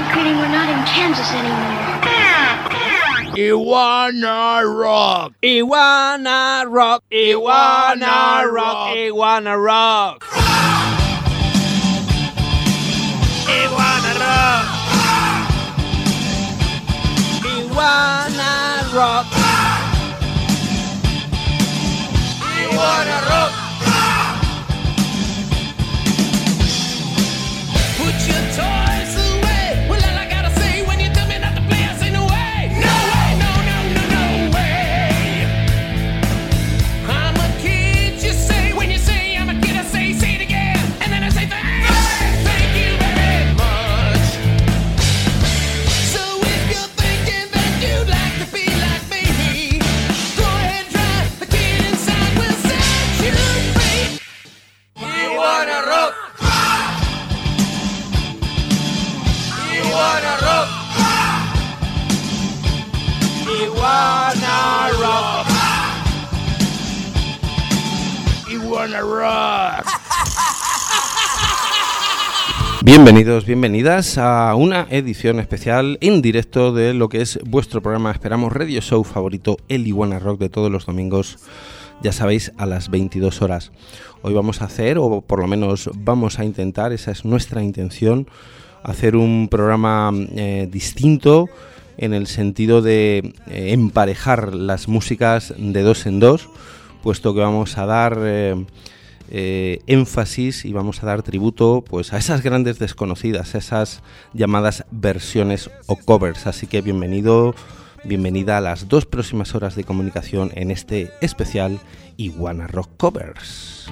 Greeting, we're not in Kansas anymore. Iguana Rock. Iguana Rock. Iguana Rock. Iguana Rock. Iguana Rock. Iguana Rock. Iguana Rock. Put your toys away. Well, all I gotta say when you tell me not to play, I say no way. No way, no, no, no, no way. I'm a kid, you say. When you say I'm a kid, I say it again. And then I say thank you very much. So if you're thinking that you'd like to be like me, go ahead, try. The kid inside will set you free. Iguana Rock. Iguana Rock. Iguana Rock. Iguana Rock. Bienvenidos, bienvenidas a una edición especial en directo de lo que es vuestro programa, esperamos, radio show favorito, el Iguana Rock, de todos los domingos, ya sabéis, a las 22 horas. Hoy vamos a hacer, o por lo menos vamos a intentar, esa es nuestra intención, hacer un programa distinto en el sentido de emparejar las músicas de dos en dos, puesto que vamos a dar énfasis y vamos a dar tributo pues a esas grandes desconocidas, esas llamadas versiones o covers. Así que bienvenida a las 2 próximas horas de comunicación en este especial Iguana Rock Covers.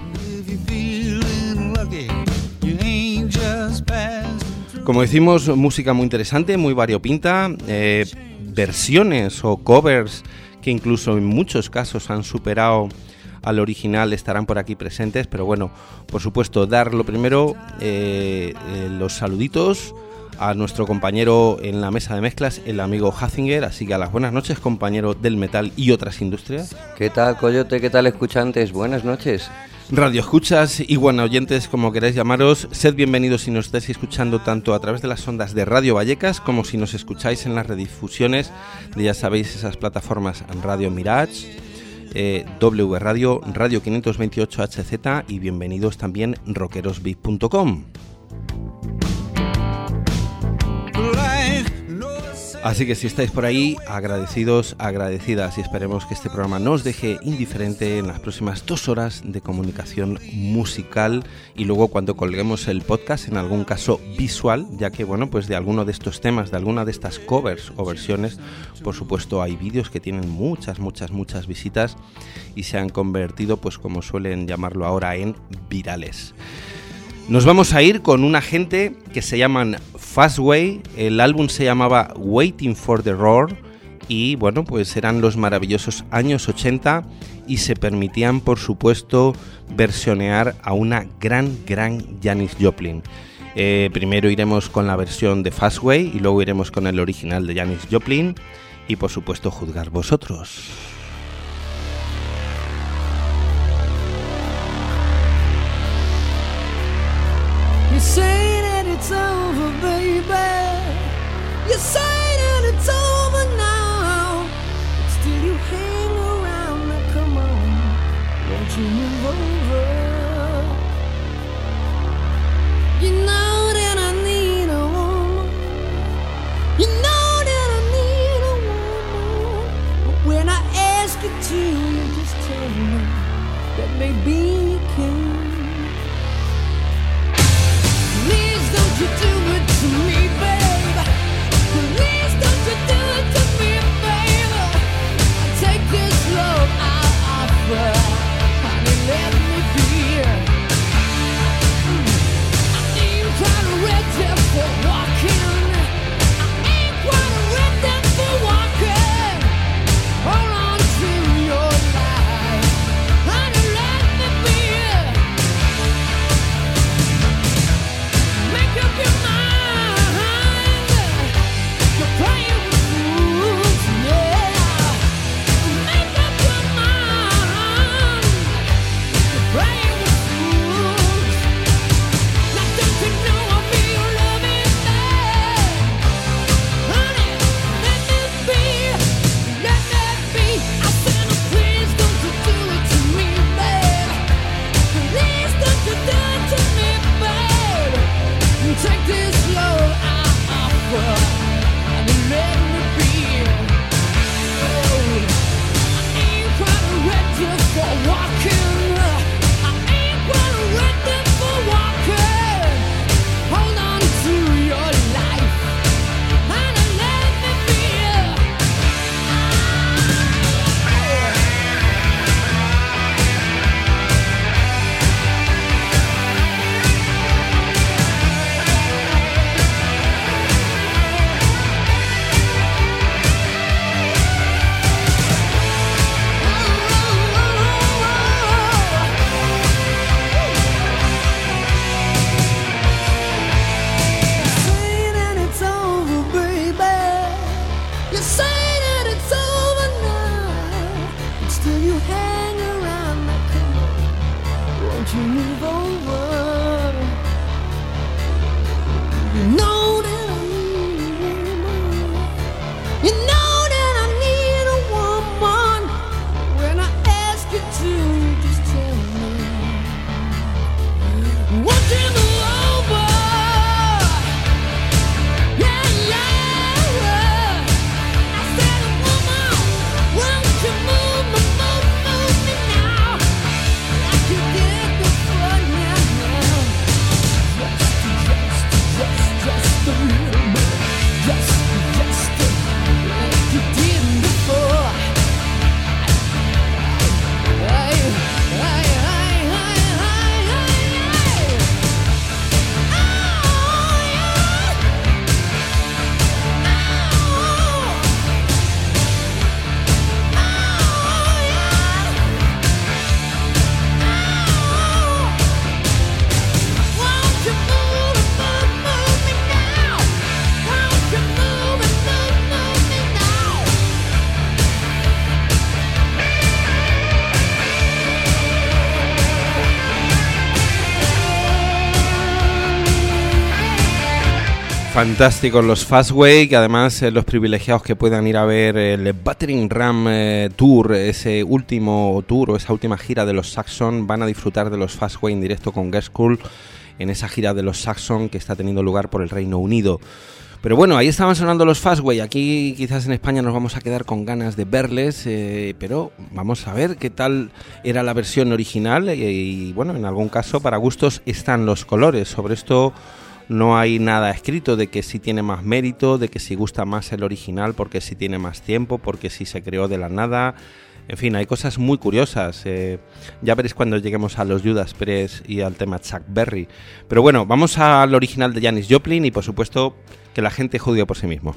Como decimos, música muy interesante, muy variopinta, versiones o covers que incluso en muchos casos han superado al original estarán por aquí presentes, pero bueno, por supuesto, dar lo primero los saluditos a nuestro compañero en la mesa de mezclas, el amigo Hazinger, así que a las buenas noches, compañero del metal y otras industrias. ¿Qué tal, Coyote? ¿Qué tal, escuchantes? Buenas noches. Radio escuchas, iguana oyentes, como queráis llamaros, sed bienvenidos si nos estáis escuchando tanto a través de las ondas de Radio Vallecas como si nos escucháis en las redifusiones de, ya sabéis, esas plataformas Radio Mirage, W Radio, Radio 528 HZ y bienvenidos también rockerosbeat.com. Así que si estáis por ahí, agradecidos, agradecidas, y esperemos que este programa no os deje indiferente en las próximas 2 horas de comunicación musical y luego cuando colguemos el podcast, en algún caso visual, ya que bueno, pues de alguno de estos temas, de alguna de estas covers o versiones, por supuesto hay vídeos que tienen muchas visitas y se han convertido, pues como suelen llamarlo ahora, en virales. Nos vamos a ir con una gente que se llaman Fastway, el álbum se llamaba Waiting for the Roar y bueno, pues eran los maravillosos años 80 y se permitían, por supuesto, versionear a una gran Janis Joplin. Primero iremos con la versión de Fastway y luego iremos con el original de Janis Joplin y por supuesto juzgar vosotros. You say that it's over, baby. You say that it's over now. But still you hang around. Now come on, won't you move over? You know that I need a woman. You know that I need a woman. But when I ask you to, you just tell me that maybe you can. Please don't you do it to me, babe. Fantásticos los Fastway, que además los privilegiados que puedan ir a ver el Battering Ram Tour, ese último tour o esa última gira de los Saxon, van a disfrutar de los Fastway en directo con Guest School en esa gira de los Saxon que está teniendo lugar por el Reino Unido. Pero bueno, ahí estaban sonando los Fastway. Aquí quizás en España nos vamos a quedar con ganas de verles, pero vamos a ver qué tal era la versión original y bueno, en algún caso para gustos están los colores. Sobre esto no hay nada escrito de que si tiene más mérito, de que si gusta más el original porque si tiene más tiempo, porque si se creó de la nada. En fin, hay cosas muy curiosas. Ya veréis cuando lleguemos a los Judas Priest y al tema Chuck Berry. Pero bueno, vamos al original de Janis Joplin y por supuesto que la gente juzgue por sí mismo.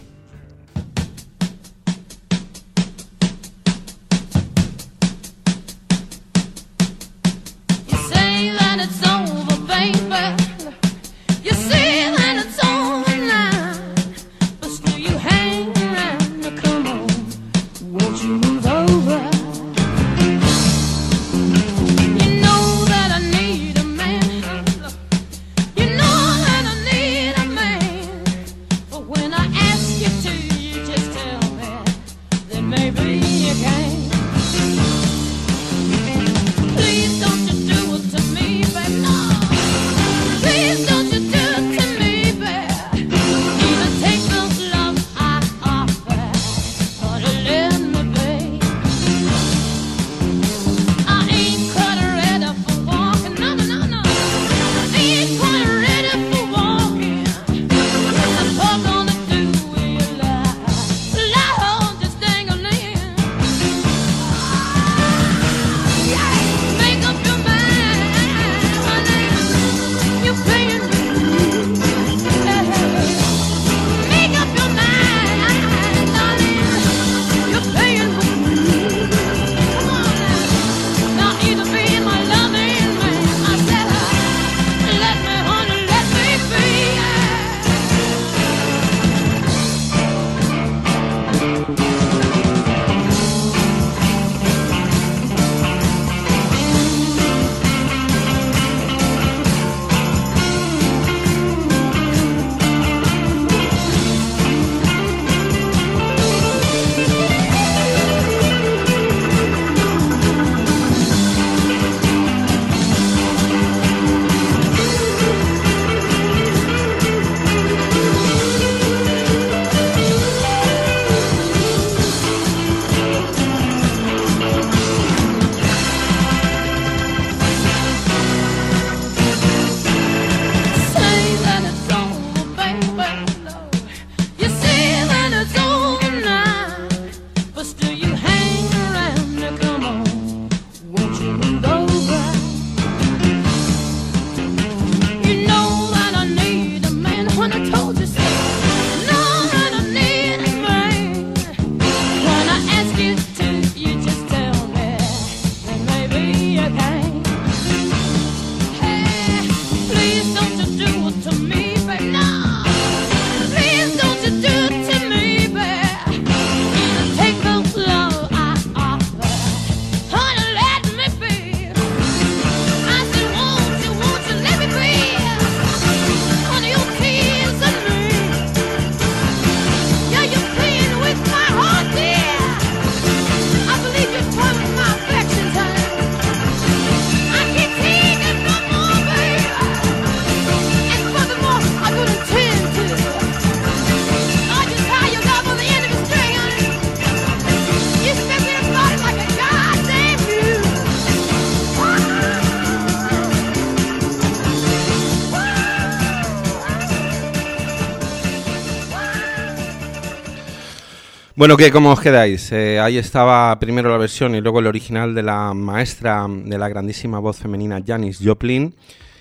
Bueno, ¿qué? ¿Cómo os quedáis? Ahí estaba primero la versión y luego el original de la maestra de la grandísima voz femenina Janis Joplin.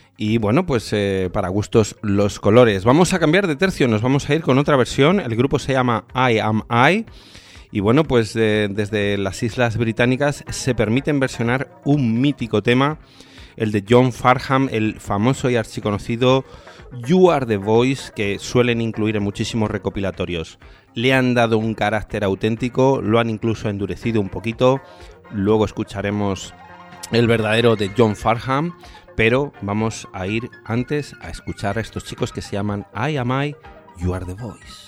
Y bueno, pues para gustos los colores. Vamos a cambiar de tercio, nos vamos a ir con otra versión. El grupo se llama I Am I. Y bueno, pues desde las Islas Británicas se permiten versionar un mítico tema, el de John Farnham, el famoso y archiconocido You Are the Voice, que suelen incluir en muchísimos recopilatorios. Le han dado un carácter auténtico, lo han incluso endurecido un poquito. Luego escucharemos el verdadero de John Farnham, pero vamos a ir antes a escuchar a estos chicos que se llaman I Am I, You Are The Voice.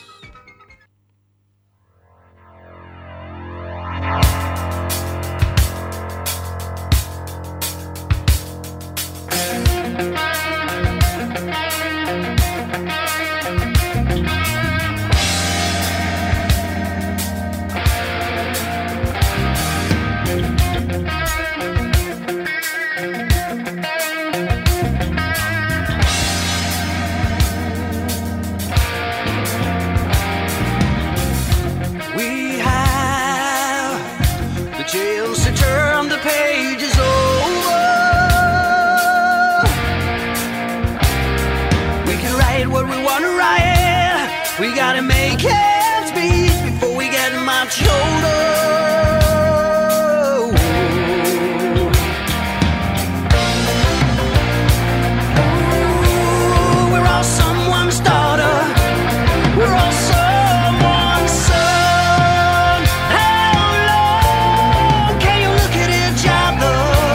We gotta make ends meet before we get much older. Ooh, we're all someone's daughter. We're all someone's son. How long can you look at each other?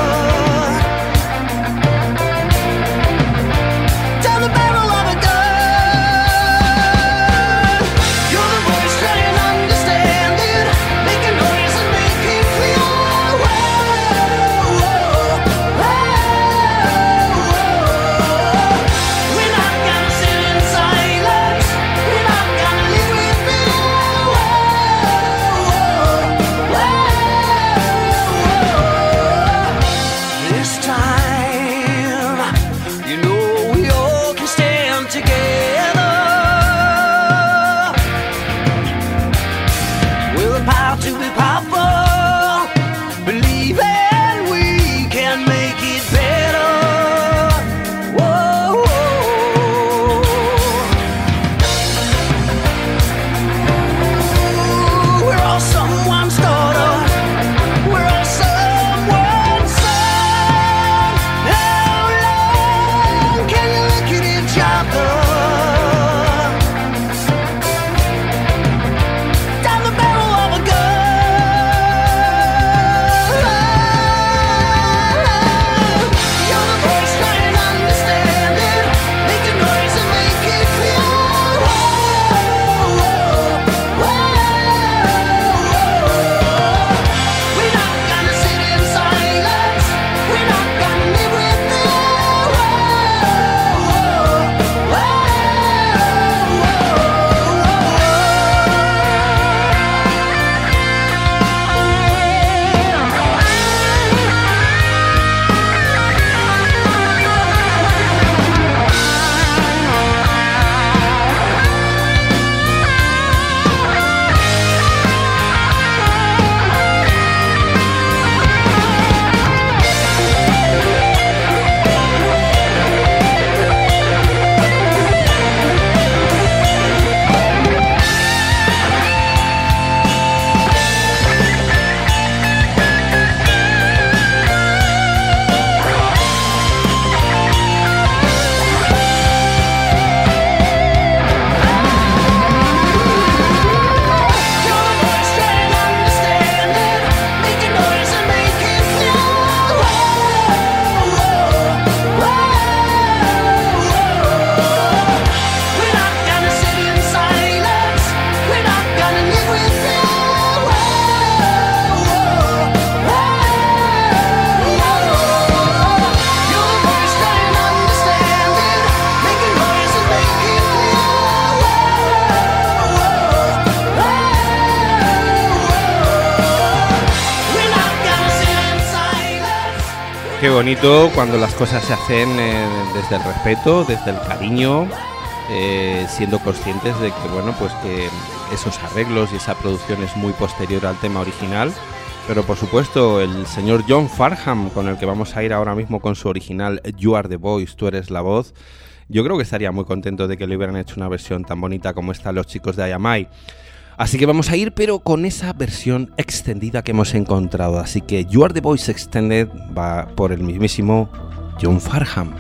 Down the barrel of a gun. Qué bonito cuando las cosas se hacen desde el respeto, desde el cariño, siendo conscientes de que, bueno, pues que esos arreglos y esa producción es muy posterior al tema original. Pero por supuesto el señor John Farnham, con el que vamos a ir ahora mismo con su original You Are The Voice, Tú Eres La Voz, yo creo que estaría muy contento de que le hubieran hecho una versión tan bonita como esta los chicos de I Am I. Así que vamos a ir, pero con esa versión extendida que hemos encontrado. Así que You Are The Voice Extended va por el mismísimo John Farnham.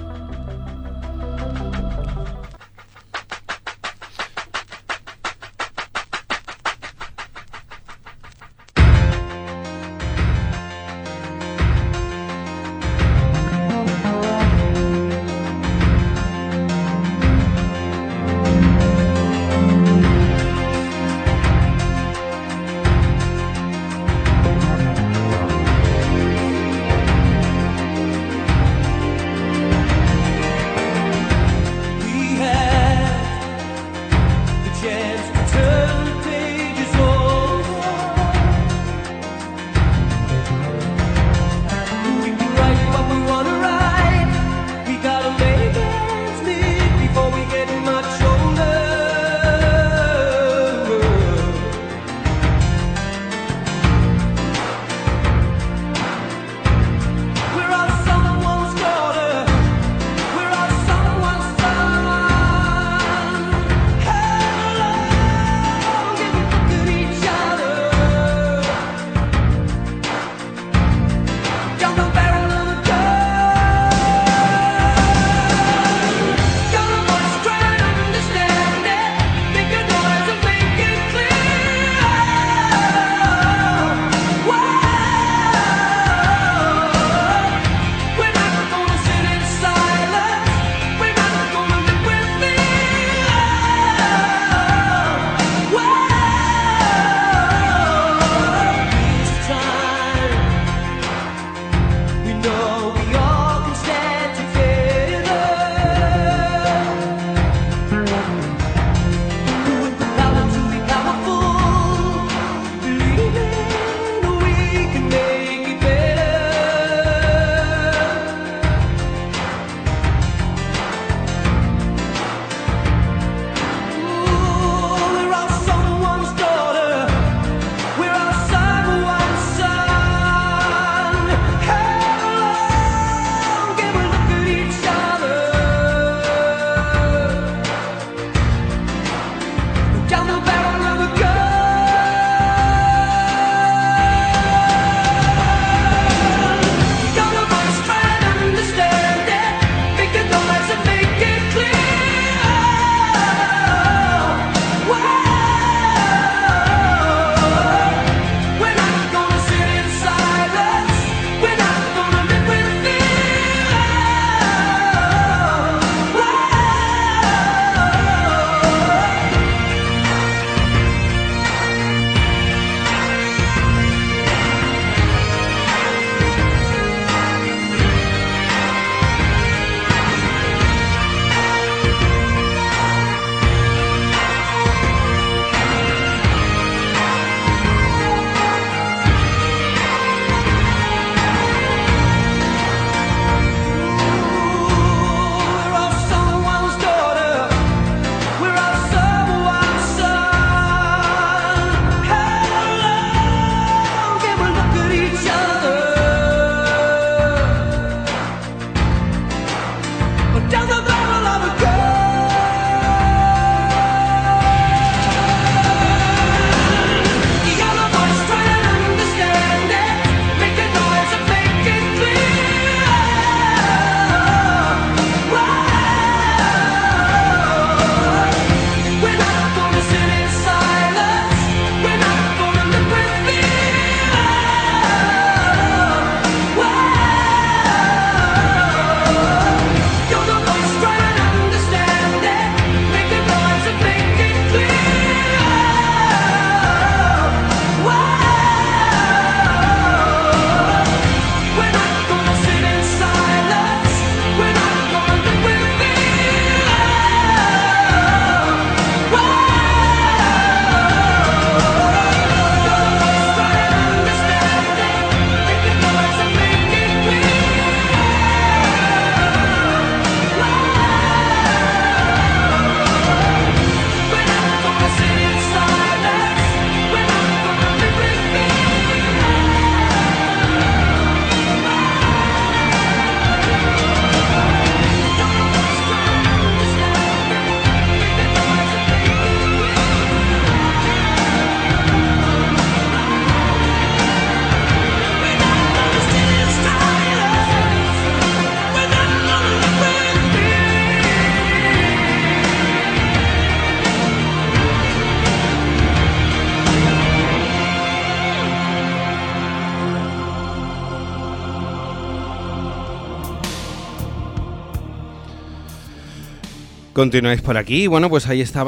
Continuáis por aquí. Bueno, pues ahí estaba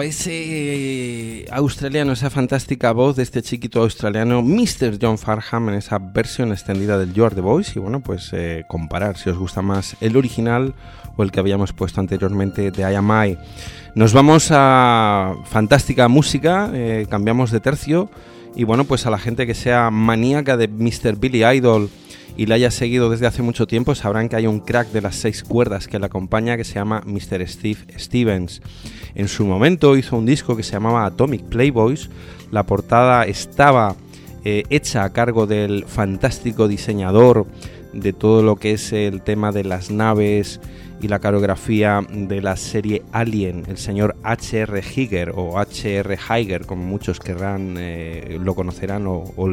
ese australiano, esa fantástica voz de este chiquito australiano, Mr. John Farnham, en esa versión extendida del You Are The Voice. Y bueno, pues comparar si os gusta más el original o el que habíamos puesto anteriormente de I Am I. Nos vamos a fantástica música, cambiamos de tercio. Y bueno, pues a la gente que sea maníaca de Mr. Billy Idol y le haya seguido desde hace mucho tiempo, sabrán que hay un crack de las 6 cuerdas que le acompaña, que se llama Mr. Steve Stevens. En su momento hizo un disco que se llamaba Atomic Playboys. La portada estaba hecha a cargo del fantástico diseñador de todo lo que es el tema de las naves y la coreografía de la serie Alien, el señor H.R. Giger, o H.R. Giger, como muchos querrán, lo conocerán o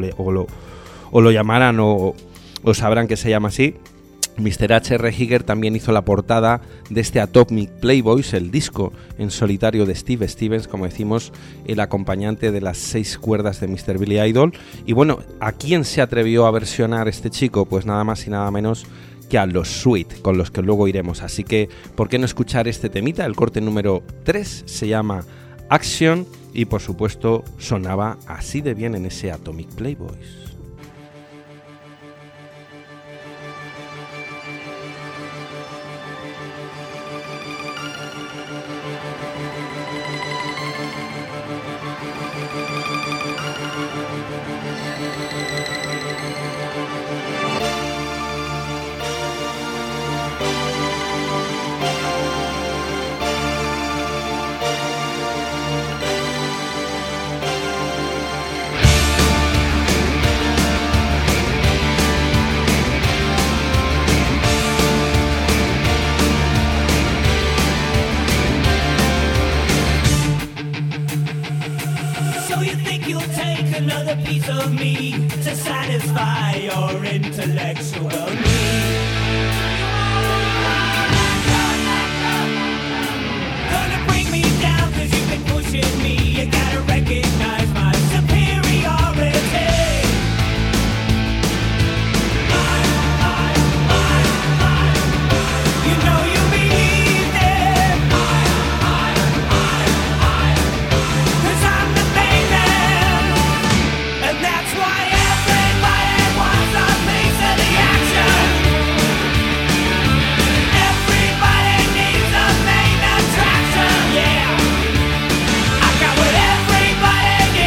lo llamarán o sabrán que se llama así. Mr. H.R. Giger también hizo la portada de este Atomic Playboys, el disco en solitario de Steve Stevens, como decimos, el acompañante de las 6 cuerdas de Mr. Billy Idol. Y bueno, ¿a quién se atrevió a versionar este chico? Pues nada más y nada menos que a los Sweet, con los que luego iremos. Así que, ¿por qué no escuchar este temita? El corte número 3 se llama Action y por supuesto sonaba así de bien en ese Atomic Playboys. Got what everybody needs.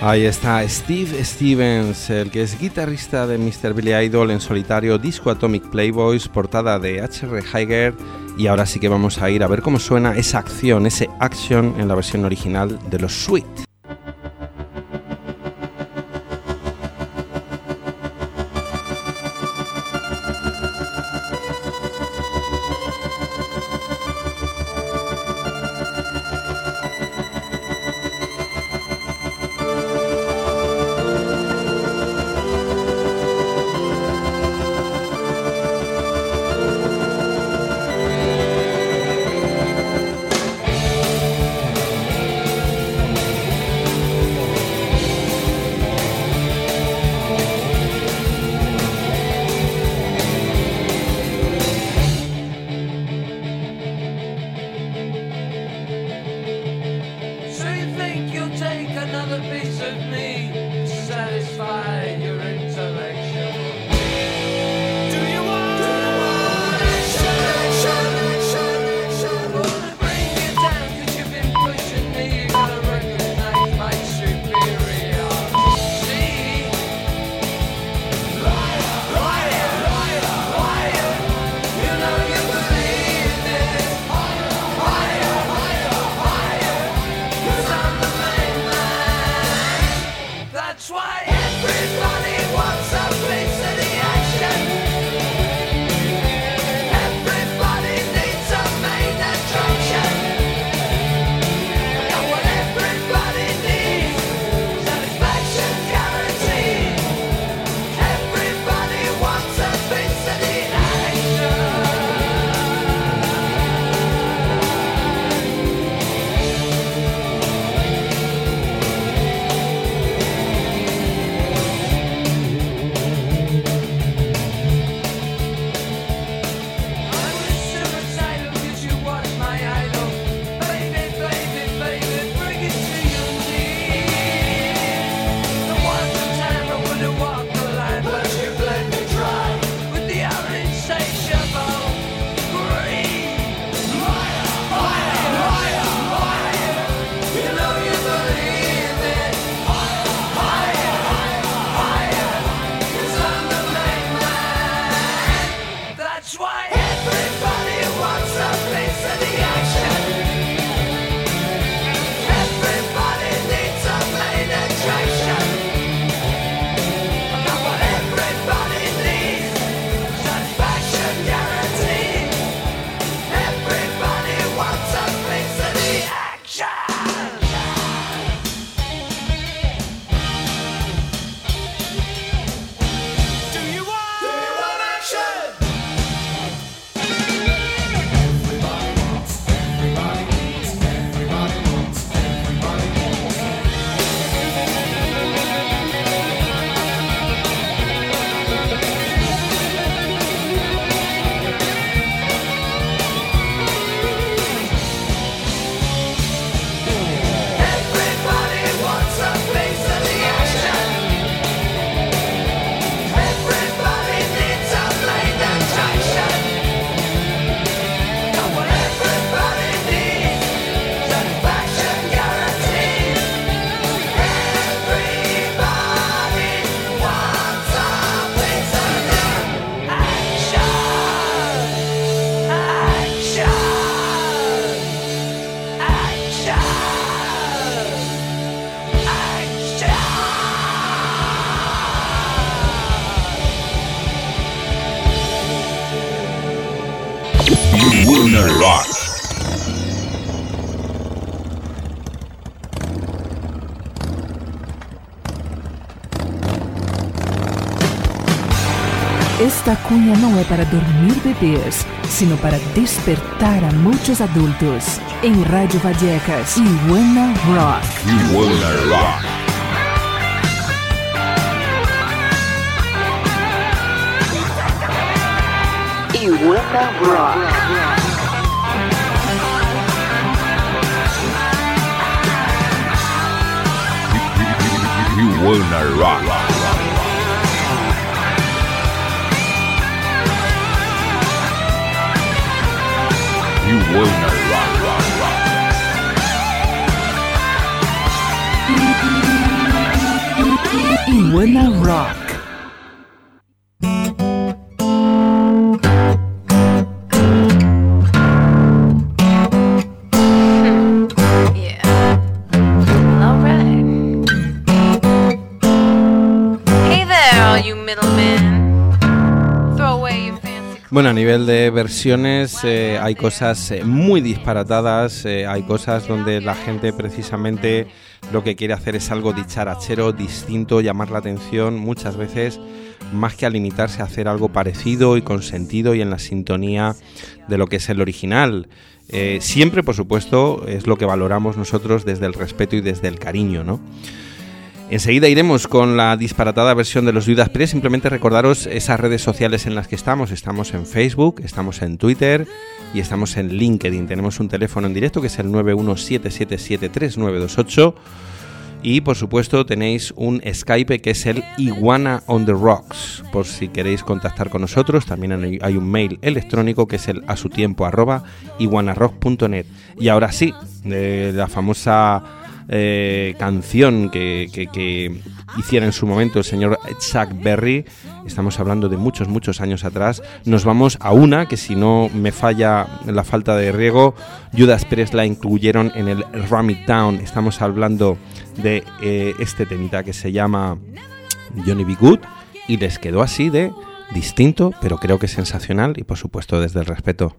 Ahí está Steve Stevens, el que es guitarrista de Mr. Billy Idol en solitario, disco Atomic Playboys, portada de H.R. Giger, y ahora sí que vamos a ir a ver cómo suena esa acción, ese action en la versión original de los Sweet. Rock. Esta cuña no es para dormir bebés, sino para despertar a muchos adultos. En Radio Vallecas y Buena Rock. Y Buena Rock. Y Buena Rock. You wanna rock. You wanna rock, rock, rock. Iguana Rock. Bueno, a nivel de versiones hay cosas muy disparatadas, hay cosas donde la gente precisamente lo que quiere hacer es algo dicharachero, distinto, llamar la atención, muchas veces más que a limitarse a hacer algo parecido y con sentido y en la sintonía de lo que es el original. Siempre, por supuesto, es lo que valoramos nosotros desde el respeto y desde el cariño, ¿no? Enseguida iremos con la disparatada versión de los Judas Priest. Simplemente recordaros esas redes sociales en las que estamos. Estamos en Facebook, estamos en Twitter y estamos en LinkedIn. Tenemos un teléfono en directo que es el 917773928 y por supuesto tenéis un Skype que es el Iguana on the Rocks, por si queréis contactar con nosotros. También hay un mail electrónico que es el asutiempo@iguanarock.net. Y ahora sí, la famosa canción que hiciera en su momento el señor Chuck Berry, estamos hablando de muchos años atrás. Nos vamos a una que, si no me falla la falta de riego, Judas Priest la incluyeron en el Ram It Down. Estamos hablando de este temita que se llama Johnny B. Good y les quedó así de distinto, pero creo que sensacional y por supuesto desde el respeto.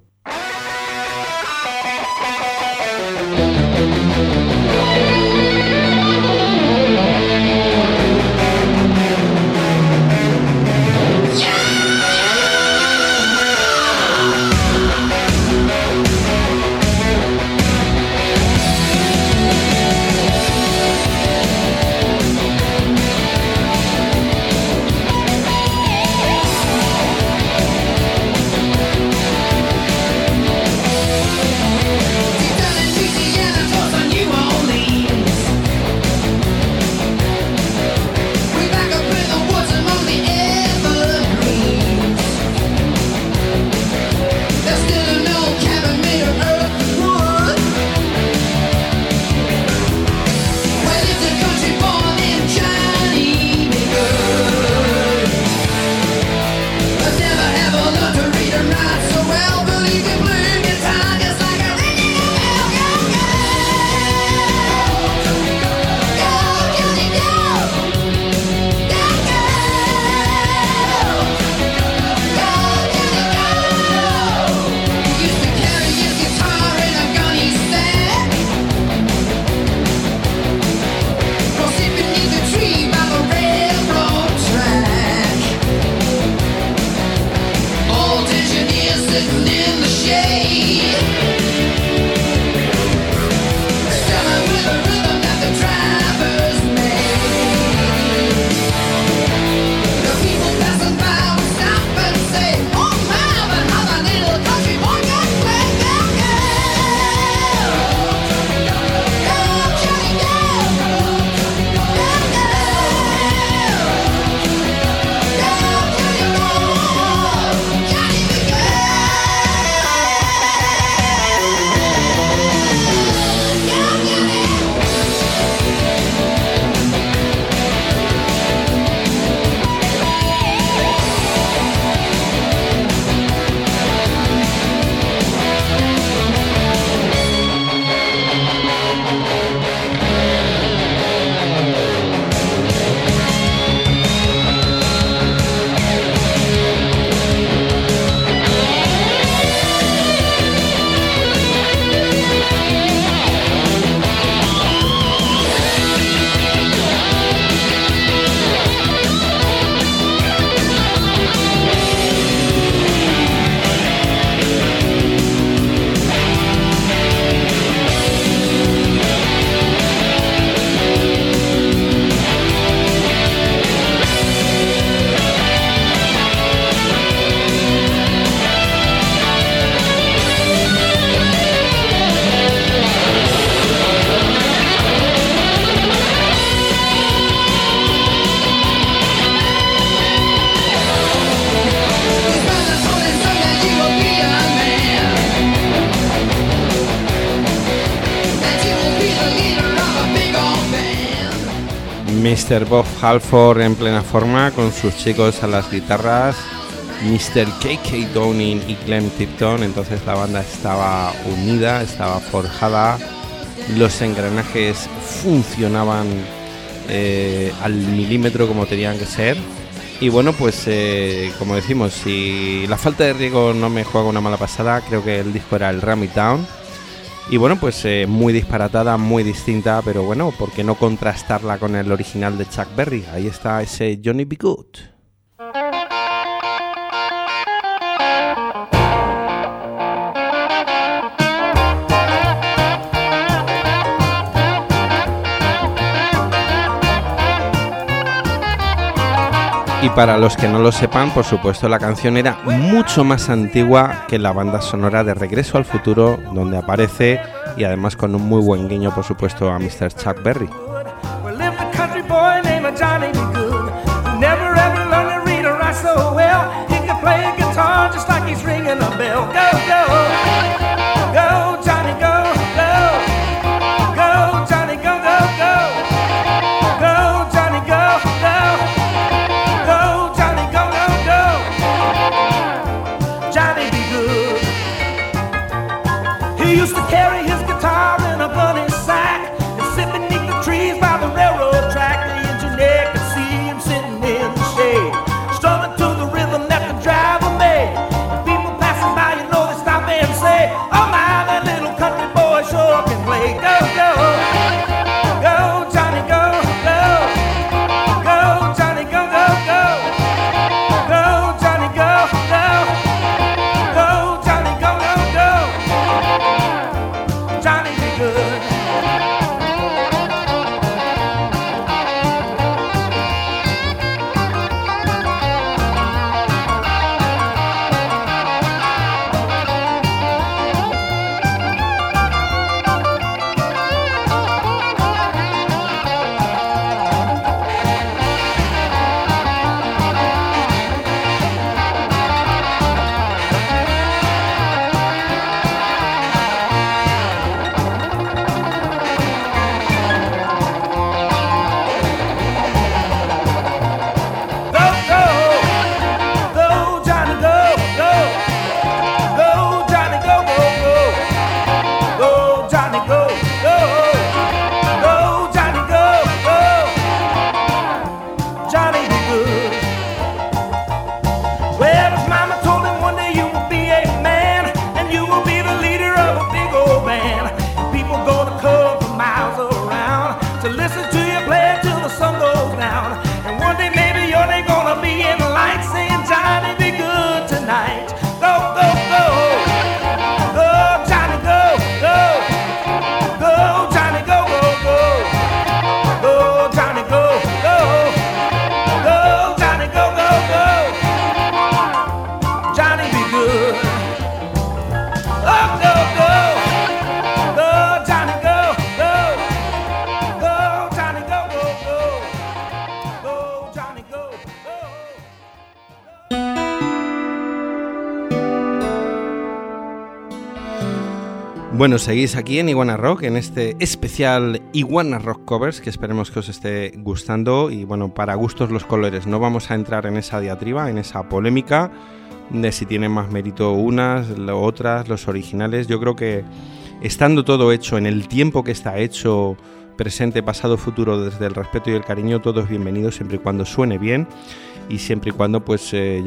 Louisiana Mr. Bob Halford en plena forma con sus chicos a las guitarras, Mr. KK Downing y Clem Tipton. Entonces la banda estaba unida, estaba forjada, los engranajes funcionaban al milímetro como tenían que ser. Y bueno, pues como decimos, si la falta de riego no me juega una mala pasada, creo que el disco era el Ram It Down. Y bueno, pues muy disparatada, muy distinta, pero bueno, ¿por qué no contrastarla con el original de Chuck Berry? Ahí está ese Johnny B. Good. Y para los que no lo sepan, por supuesto, la canción era mucho más antigua que la banda sonora de Regreso al Futuro, donde aparece, y además con un muy buen guiño, por supuesto, a Mr. Chuck Berry. Bueno, seguís aquí en Iguana Rock, en este especial Iguana Rock Covers, que esperemos que os esté gustando. Y bueno, para gustos los colores, no vamos a entrar en esa diatriba, en esa polémica de si tienen más mérito unas, otras, los originales. Yo creo que estando todo hecho en el tiempo que está hecho, presente, pasado, futuro, desde el respeto y el cariño, todo es bienvenido siempre y cuando suene bien. Y siempre y cuando, pues,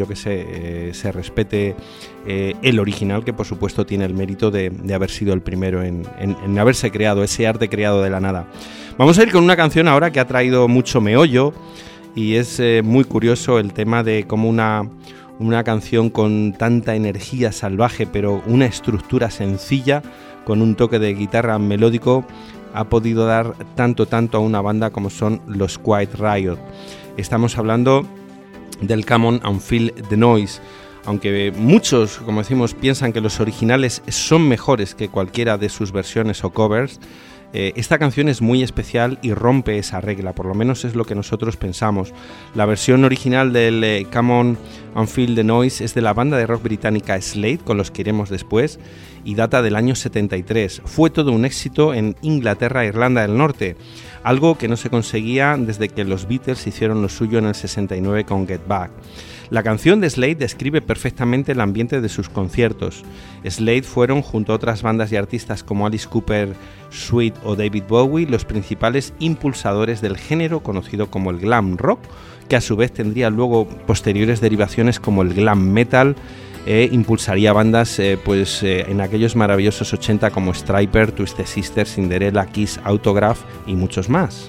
se respete el original, que por supuesto tiene el mérito de haber sido el primero en haberse creado, ese arte creado de la nada. Vamos a ir con una canción ahora que ha traído mucho meollo, y es muy curioso el tema de cómo una canción con tanta energía salvaje, pero una estructura sencilla, con un toque de guitarra melódico, ha podido dar tanto a una banda como son los Quiet Riot. Estamos hablando del Come On and Feel the Noise. Aunque muchos, como decimos, piensan que los originales son mejores que cualquiera de sus versiones o covers, esta canción es muy especial y rompe esa regla, por lo menos es lo que nosotros pensamos. La versión original del Come On and Feel the Noise es de la banda de rock británica Slade, con los que iremos después, y data del año 73. Fue todo un éxito en Inglaterra e Irlanda del Norte, algo que no se conseguía desde que los Beatles hicieron lo suyo en el 69 con Get Back. La canción de Slade describe perfectamente el ambiente de sus conciertos. Slade fueron, junto a otras bandas y artistas como Alice Cooper, Sweet o David Bowie, los principales impulsadores del género conocido como el glam rock, que a su vez tendría luego posteriores derivaciones como el glam metal, impulsaría bandas en aquellos maravillosos 80 como Stryper, Twisted Sister, Cinderella, Kiss, Autograph y muchos más.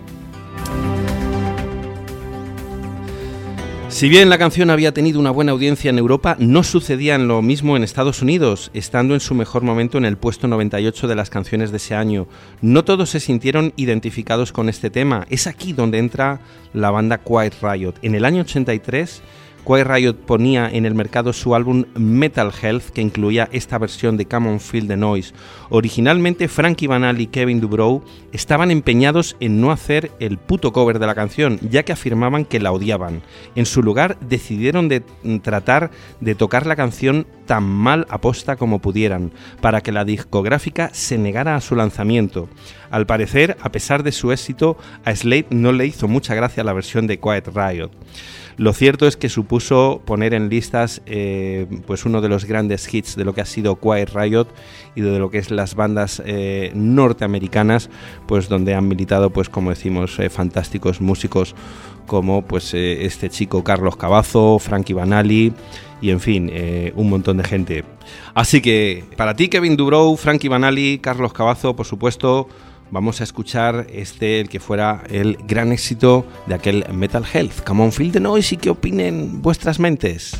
Si bien la canción había tenido una buena audiencia en Europa, no sucedía lo mismo en Estados Unidos, estando en su mejor momento en el puesto 98 de las canciones de ese año. No todos se sintieron identificados con este tema. Es aquí donde entra la banda Quiet Riot. En el año 83, Quiet Riot ponía en el mercado su álbum Metal Health, que incluía esta versión de Come On Feel the Noise. Originalmente, Frankie Banali y Kevin DuBrow estaban empeñados en no hacer el puto cover de la canción, ya que afirmaban que la odiaban. En su lugar, decidieron tratar de tocar la canción tan mal aposta como pudieran, para que la discográfica se negara a su lanzamiento. Al parecer, a pesar de su éxito, a Slade no le hizo mucha gracia la versión de Quiet Riot. Lo cierto es que supuso poner en listas uno de los grandes hits de lo que ha sido Quiet Riot y de lo que es las bandas norteamericanas, pues donde han militado, pues como decimos, fantásticos músicos como este chico Carlos Cavazo, Frankie Banali y en fin, un montón de gente. Así que para ti, Kevin DuBrow, Frankie Banali, Carlos Cavazo, por supuesto, vamos a escuchar el que fuera el gran éxito de aquel Metal Health. Come On Feel the Noise, y qué opinen vuestras mentes.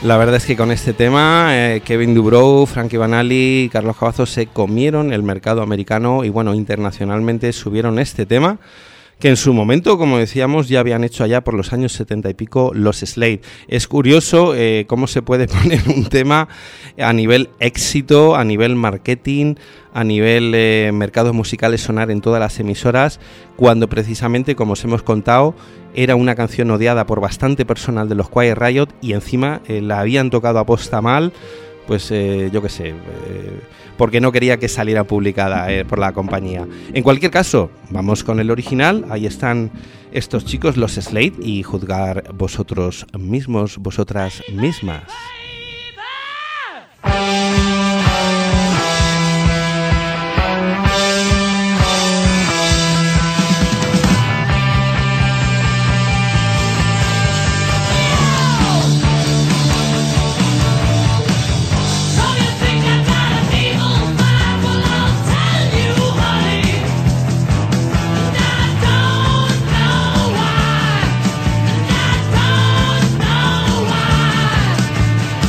La verdad es que con este tema Kevin Dubrow, Frankie Banali, Carlos Cavazo se comieron el mercado americano y bueno, internacionalmente subieron este tema que en su momento, como decíamos, ya habían hecho allá por los años 70 y pico los Slade. Es curioso cómo se puede poner un tema a nivel éxito, a nivel marketing, a nivel mercados musicales sonar en todas las emisoras, cuando precisamente, como os hemos contado, era una canción odiada por bastante personal de los Quiet Riot y encima la habían tocado aposta mal, pues yo qué sé, porque no quería que saliera publicada por la compañía. En cualquier caso, vamos con el original. Ahí están estos chicos, los Slade, y juzgar vosotros mismos, vosotras mismas. Why?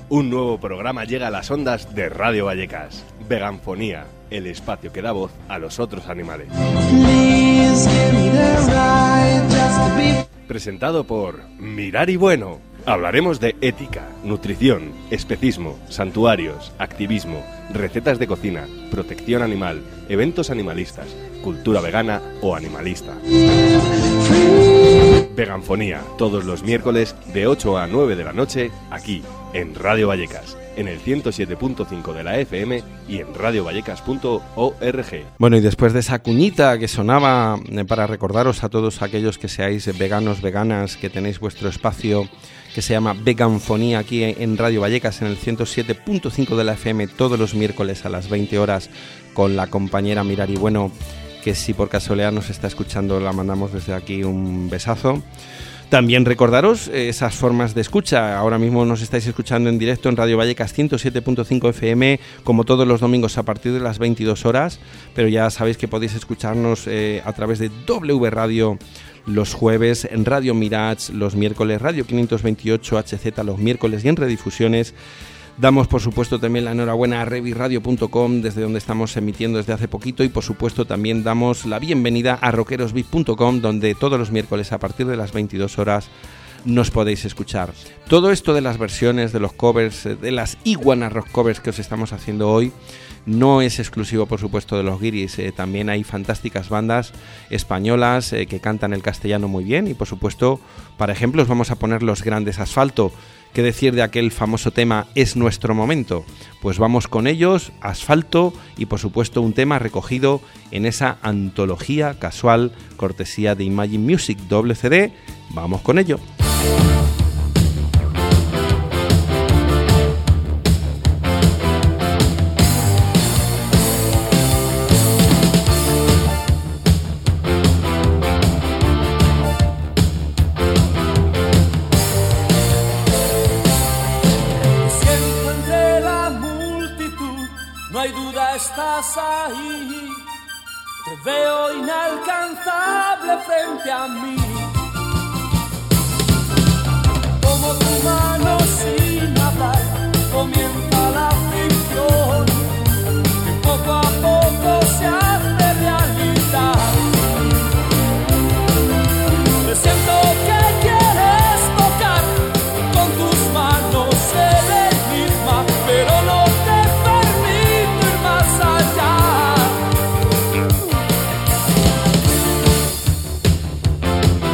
Un nuevo programa llega a las ondas de Radio Vallecas. Veganfonía, el espacio que da voz a los otros animales. Presentado por Mirar y Bueno. Hablaremos de ética, nutrición, especismo, santuarios, activismo, recetas de cocina, protección animal, eventos animalistas, cultura vegana o animalista. Veganfonía, todos los miércoles de 8 a 9 de la noche, aquí, en Radio Vallecas, en el 107.5 de la FM y en radiovallecas.org. Bueno, y después de esa cuñita que sonaba para recordaros a todos aquellos que seáis veganos, veganas, que tenéis vuestro espacio que se llama Veganfonía aquí en Radio Vallecas, en el 107.5 de la FM, todos los miércoles a las 20 horas, con la compañera Mirar y Bueno, que si por casualidad nos está escuchando, la mandamos desde aquí un besazo. También recordaros esas formas de escucha. Ahora mismo nos estáis escuchando en directo en Radio Vallecas 107.5 FM, como todos los domingos a partir de las 22 horas, pero ya sabéis que podéis escucharnos a través de W Radio los jueves, en Radio Mirage los miércoles, Radio 528 HZ los miércoles y en redifusiones. Damos, por supuesto, también la enhorabuena a reviradio.com, desde donde estamos emitiendo desde hace poquito, y por supuesto también damos la bienvenida a rockerosbeat.com, donde todos los miércoles a partir de las 22 horas nos podéis escuchar. Todo esto de las versiones, de los covers, de las Iguana Rock covers que os estamos haciendo hoy, no es exclusivo, por supuesto, de los guiris. También hay fantásticas bandas españolas que cantan el castellano muy bien, y por supuesto, para ejemplo, os vamos a poner Los Grandes Asfalto. ¿Qué decir de aquel famoso tema Es Nuestro Momento? Pues vamos con ellos, Asfalto, y por supuesto un tema recogido en esa antología casual cortesía de Imagine Music doble CD. Vamos con ello. Estás ahí, te veo inalcanzable frente a mí. Como tu mano sin hablar, comienza la ficción, que poco a poco se hace realidad. Siento que quieres tocar con tus manos el enigma, pero no te más allá.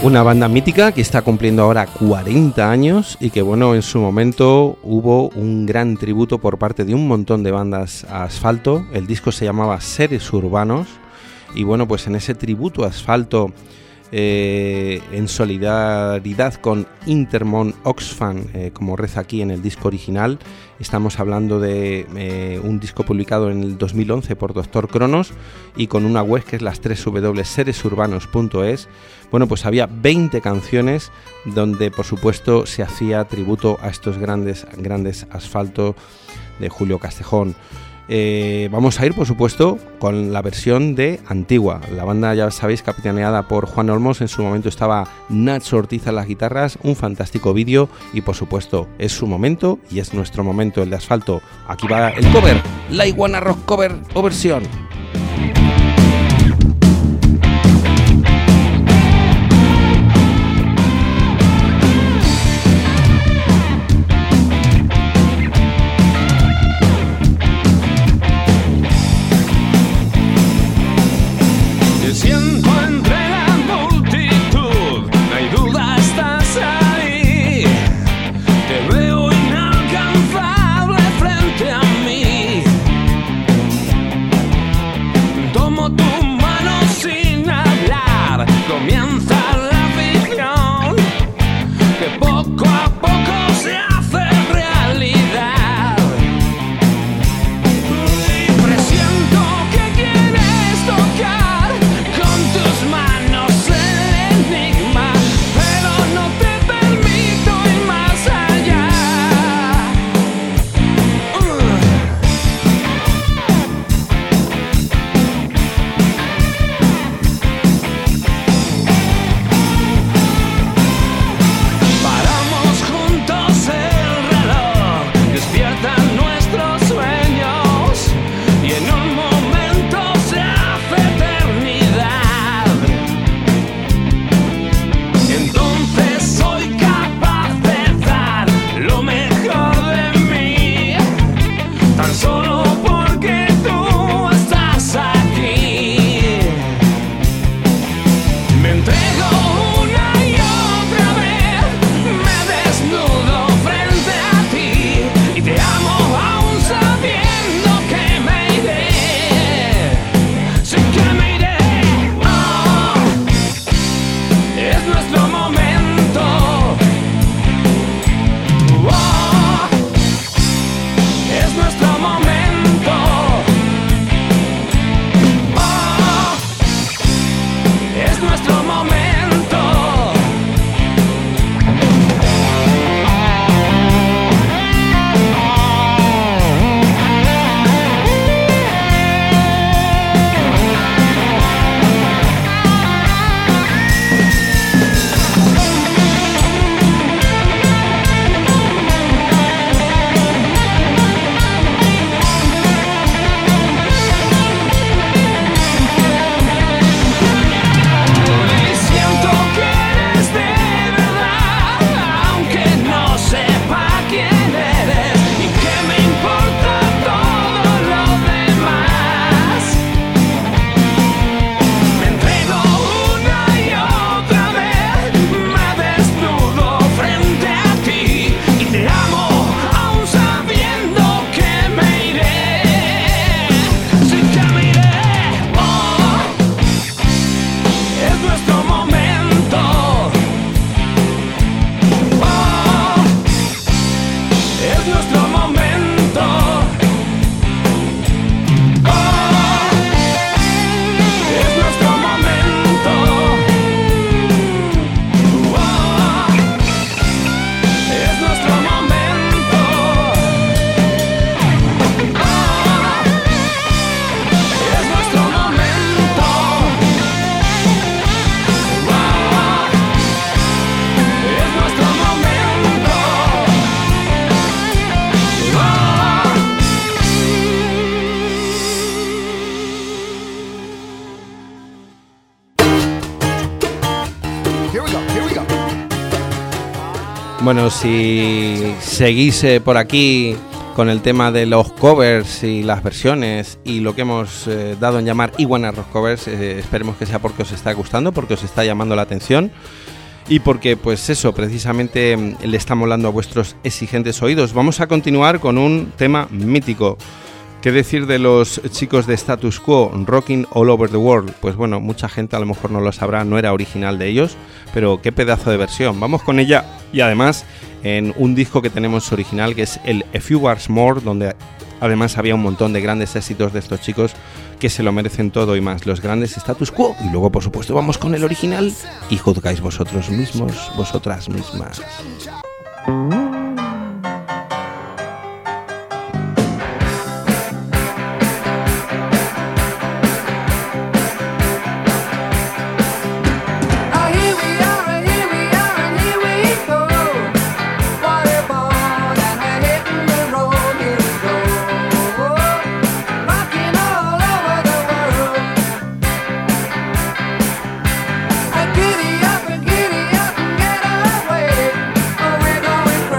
Una banda mítica que está cumpliendo ahora 40 años y que, bueno, en su momento hubo un gran tributo por parte de un montón de bandas a Asfalto. El disco se llamaba Seres Urbanos y, bueno, pues en ese tributo a Asfalto, en solidaridad con Intermón Oxfam, como reza aquí en el disco original, estamos hablando de un disco publicado en el 2011 por Dr. Cronos y con una web que es las www.seresurbanos.es. Bueno, pues había 20 canciones donde, por supuesto, se hacía tributo a estos grandes Asfalto de Julio Castejón. Vamos a ir, por supuesto, con la versión de Antigua. La banda, ya sabéis, capitaneada por Juan Olmos. En su momento estaba Nacho Ortiz a las guitarras. Un fantástico vídeo y, por supuesto, es su momento y es nuestro momento, el de Asfalto. Aquí va el cover, la Iguana Rock cover o versión. Bueno, si seguís por aquí con el tema de los covers y las versiones y lo que hemos dado en llamar Iguana Rock Covers, esperemos que sea porque os está gustando, porque os está llamando la atención. y porque pues eso, precisamente le está molando a vuestros exigentes oídos. Vamos a continuar con un tema mítico. ¿Qué decir de los chicos de Status Quo, Rocking All Over the World? Pues bueno, mucha gente a lo mejor no lo sabrá, no era original de ellos, pero qué pedazo de versión. Vamos con ella, y además en un disco que tenemos original, que es el A Few Bars More, donde además había un montón de grandes éxitos de estos chicos que se lo merecen todo y más, los grandes Status Quo. Y luego, por supuesto, vamos con el original y juzgáis vosotros mismos, vosotras mismas. Giddy up and get away. We're going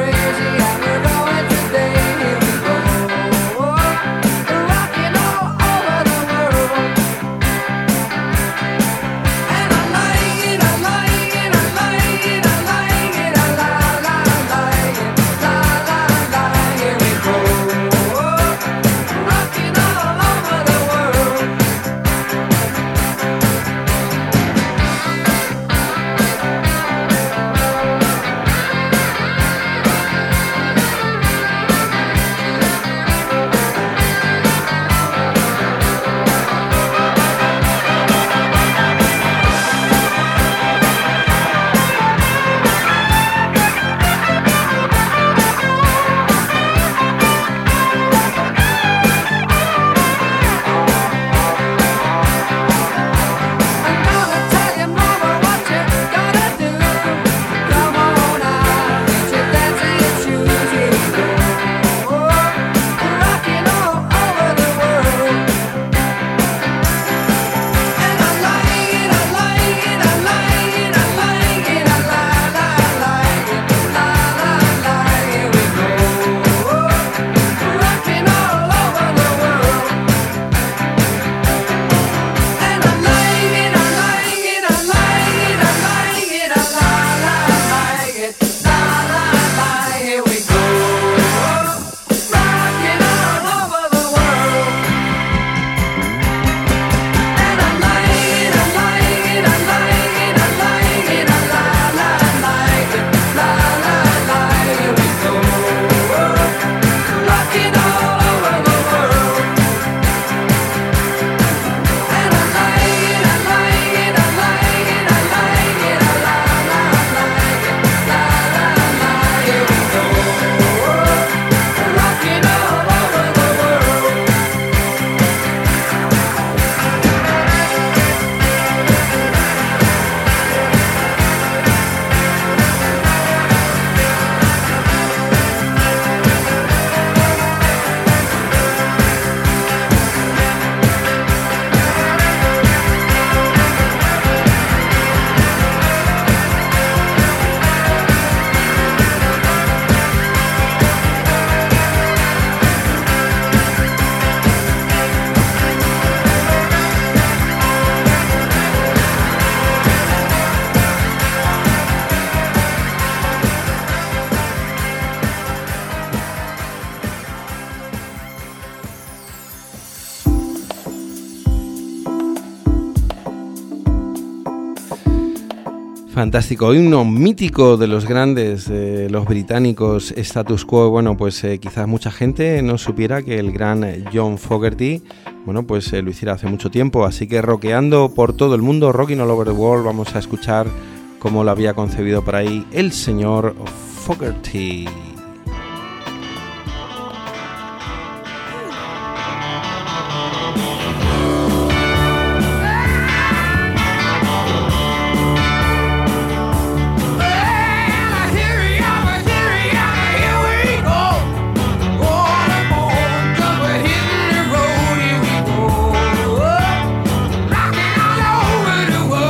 Fantástico, himno mítico de los grandes, los británicos Status Quo. Bueno, pues quizás mucha gente no supiera que el gran John Fogerty, bueno, pues lo hiciera hace mucho tiempo. Así que rockeando por todo el mundo, Rocking All Over the World, vamos a escuchar cómo lo había concebido por ahí el señor Fogerty.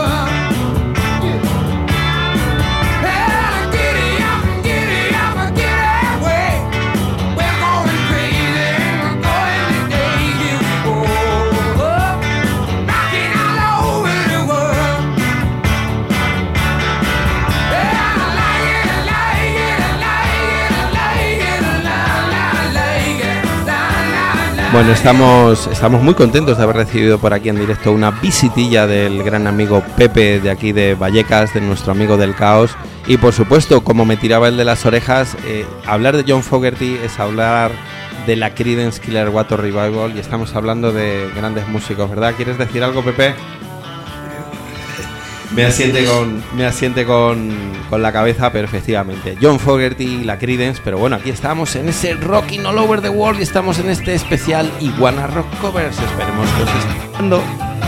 Get Bueno, estamos muy contentos de haber recibido por aquí en directo una visitilla del gran amigo Pepe de aquí de Vallecas, de nuestro amigo del caos. Y por supuesto, como me tiraba el de las orejas, hablar de John Fogerty es hablar de la Creedence Clearwater Revival y estamos hablando de grandes músicos, ¿verdad? ¿Quieres decir algo, Pepe? Me asiente con la cabeza, pero efectivamente John Fogerty y la Creedence. Pero bueno, aquí estamos en ese Rocking All Over the World y estamos en este especial Iguana Rock Covers. Esperemos que os esté gustando.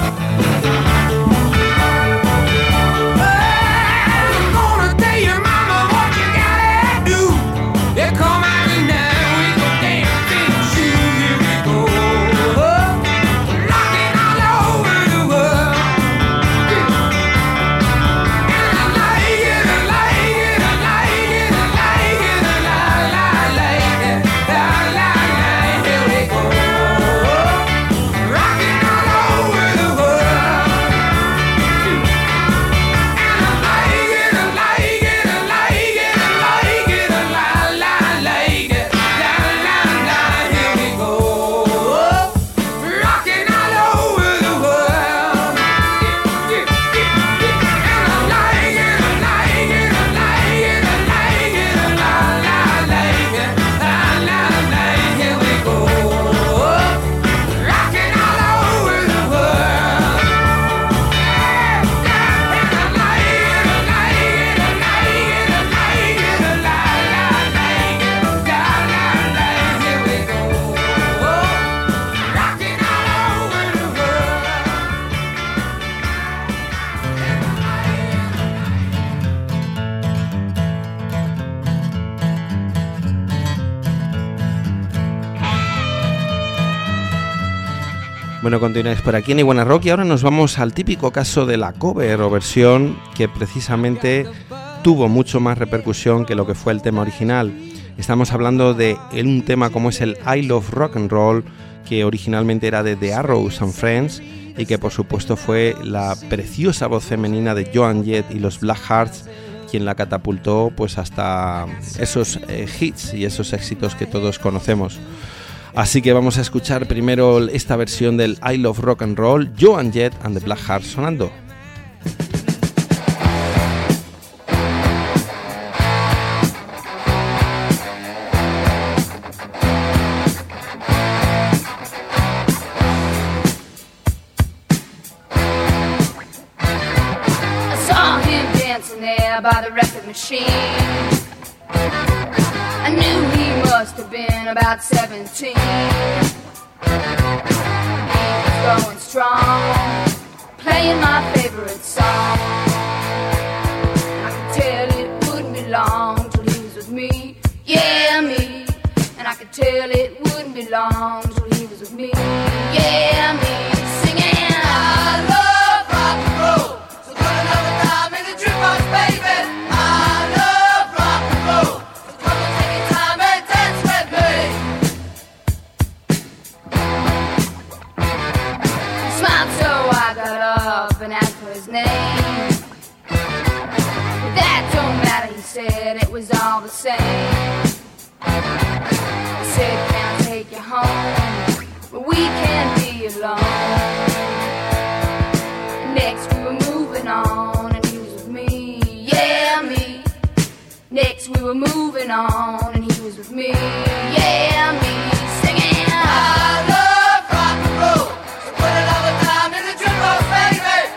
Bueno, continuáis por aquí en Iguana Rock y ahora nos vamos al típico caso de la cover o versión que precisamente tuvo mucho más repercusión que lo que fue el tema original. Estamos hablando de un tema como es el I Love Rock and Roll, que originalmente era de The Arrows and Friends y que por supuesto fue la preciosa voz femenina de Joan Jett y los Blackhearts quien la catapultó pues hasta esos hits y esos éxitos que todos conocemos. Así que vamos a escuchar primero esta versión del I Love Rock and Roll, Joan Jett and the Blackhearts sonando. I saw him dancing there by the record machine. I knew he must have been about 17. He was going strong, playing my favorite song. I could tell it wouldn't be long till he was with me, yeah, me. And I could tell it wouldn't be long till he was with me, yeah, me. Singing, I love rock and roll, so put another dime in the jukebox, baby. I love rock and roll. And asked for his name. But that don't matter, he said, it was all the same. He said, can I take you home, but we can't be alone. Next we were moving on, and he was with me, yeah, me. Next we were moving on, and he was with me, yeah, me. Singing, I love rock and roll, so put another dime in the jukebox, baby.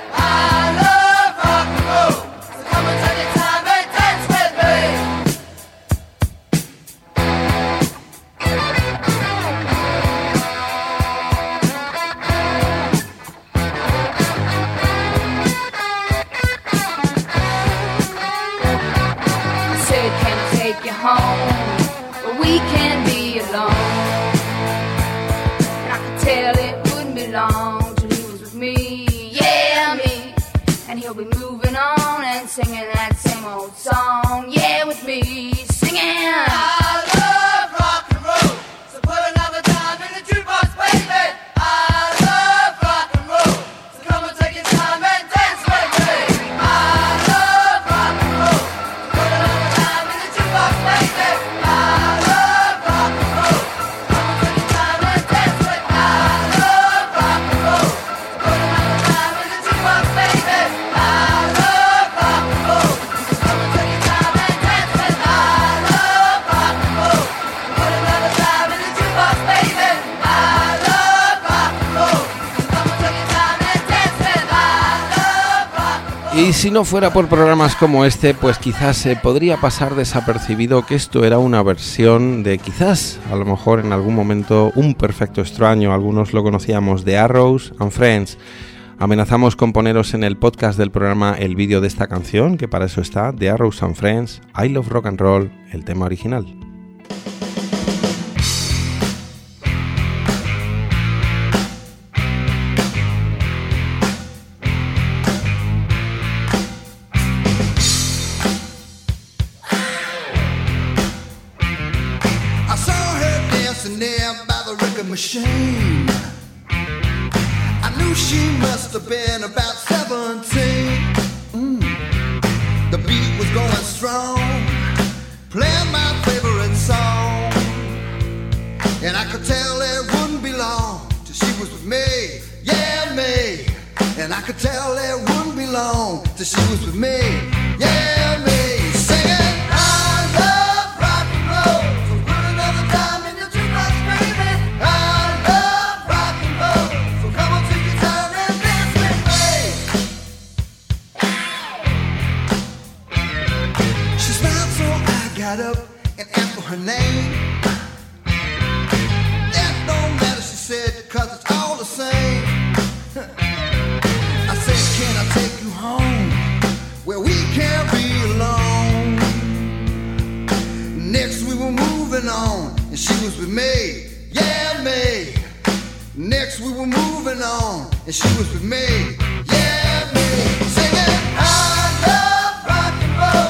Home, but we can't be alone. And I could tell it wouldn't be long till he was with me, yeah, me. And he'll be moving on and singing that same old song, yeah, with me, singing. I love rock and roll, so put another dime in the jukebox, baby. I love rock and roll, so come and take your time and dance with me. I love rock and roll, so put another dime in the jukebox, baby. I love rock and roll, so come and take your time and dance with me. Y si no fuera por programas como este, pues quizás se podría pasar desapercibido que esto era una versión de quizás, a lo mejor en algún momento, un perfecto extraño. Algunos lo conocíamos de Arrows and Friends. Amenazamos con poneros en el podcast del programa el vídeo de esta canción, que para eso está, de Arrows and Friends, I Love Rock and Roll, el tema original. Machine. I knew she must have been about 17. The beat was going strong, playing my favorite song, and I could tell it wouldn't be long till she was with me, yeah me. And I could tell it wouldn't be long till she was with me, yeah me. Singing I love rock and roll, so put another dime in your jukebox, baby. Up and asked for her name. That don't matter, she said, cause it's all the same. I said, can I take you home where we can't be alone? Next we were moving on and she was with me, yeah me. Next we were moving on and she was with me, yeah me. Singing I love rock and roll.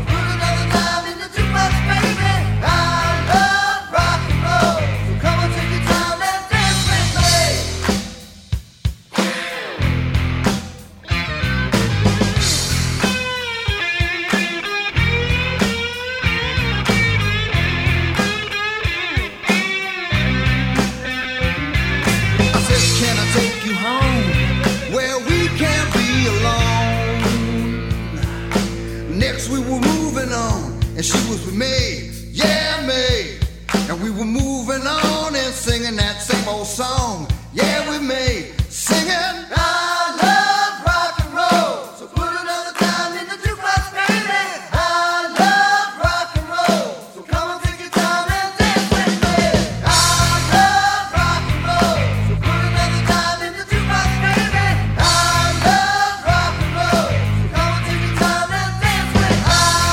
And she was with me, yeah me. And we were moving on and singing that same old song, yeah with me. Singing I love rock and roll, so put another dime in the jukebox, baby. I love rock and roll, so come and take your time and dance with me. I love rock and roll, so put another dime in the jukebox, baby. I love rock and roll, so come and take your time and dance with me.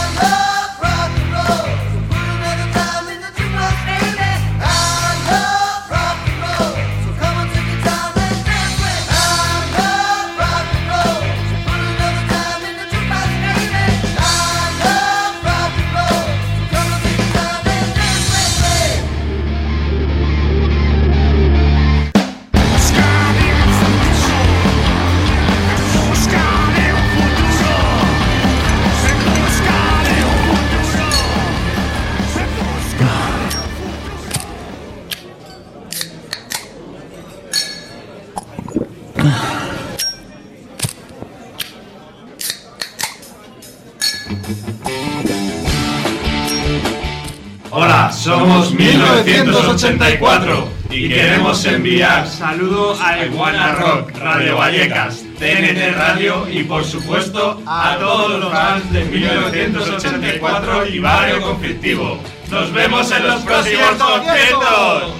Hola, somos 1984 y queremos enviar saludos a Iguana Rock, Radio Vallecas, TNT Radio y por supuesto a todos los fans de 1984 y Barrio Conflictivo. ¡Nos vemos en los próximos conciertos!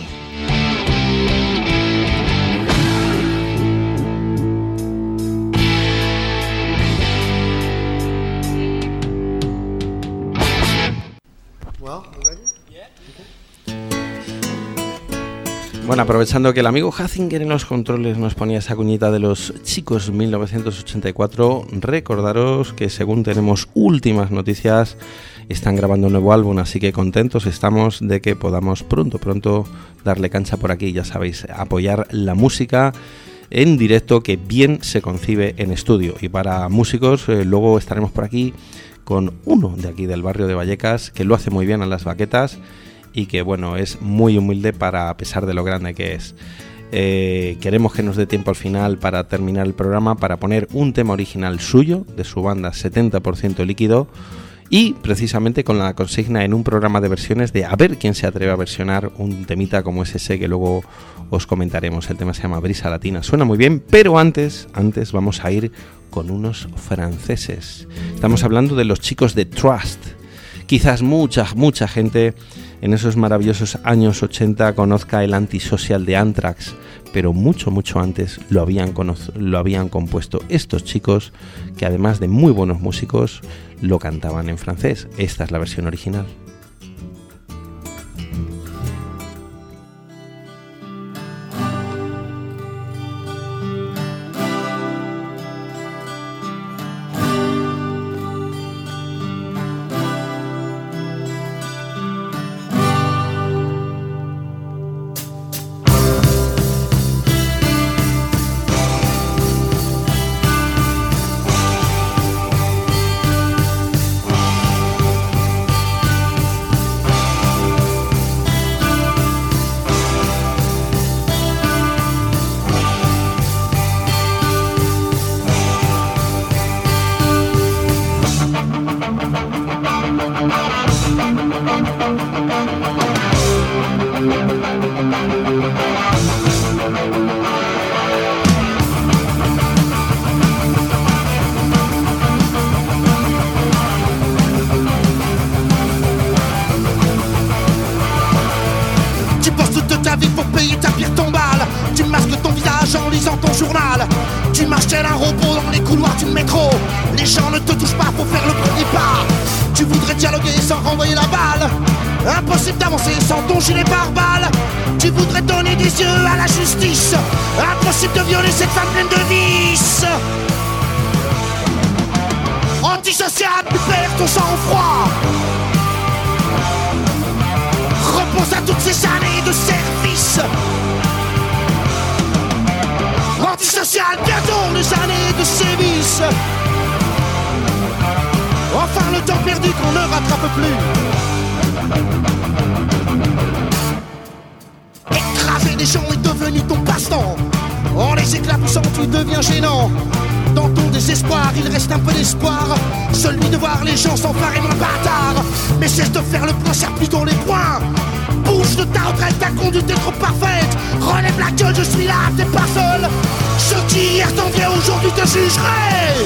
Bueno, aprovechando que el amigo Hazinger en los controles nos ponía esa cuñita de los chicos 1984, recordaros que según tenemos últimas noticias, están grabando un nuevo álbum, así que contentos estamos de que podamos pronto darle cancha por aquí, ya sabéis, apoyar la música en directo que bien se concibe en estudio. Y para músicos, luego estaremos por aquí con uno de aquí del barrio de Vallecas, que lo hace muy bien a las baquetas, y que bueno, es muy humilde a pesar de lo grande que es. Queremos que nos dé tiempo al final para terminar el programa para poner un tema original suyo, de su banda 70% líquido, y precisamente con la consigna en un programa de versiones de a ver quién se atreve a versionar un temita como es ese que luego os comentaremos. El tema se llama Brisa Latina, suena muy bien, pero antes vamos a ir con unos franceses. Estamos hablando de los chicos de Trust. Quizás mucha gente en esos maravillosos años 80 conozca el Antisocial de Anthrax, pero mucho antes lo habían compuesto estos chicos, que además de muy buenos músicos, lo cantaban en francés. Esta es la versión original. Impossible de violer cette femme pleine de vices. Antisocial, tu perds ton sang-froid. Repose à toutes ces années de service. Antisocial, bientôt les années de sévices. Enfin le temps perdu qu'on ne rattrape plus. Écraser des gens est devenu ton passe-temps. En les éclaboussant tu deviens gênant. Dans ton désespoir il reste un peu d'espoir, celui de voir les gens s'emparer moins bâtard. Mais cesse de faire le point, serre plutôt les poings. Bouge de ta retraite, ta conduite est trop parfaite. Relève la gueule, je suis là, t'es pas seul. Ceux qui hier t'enviaient aujourd'hui te jugeraient.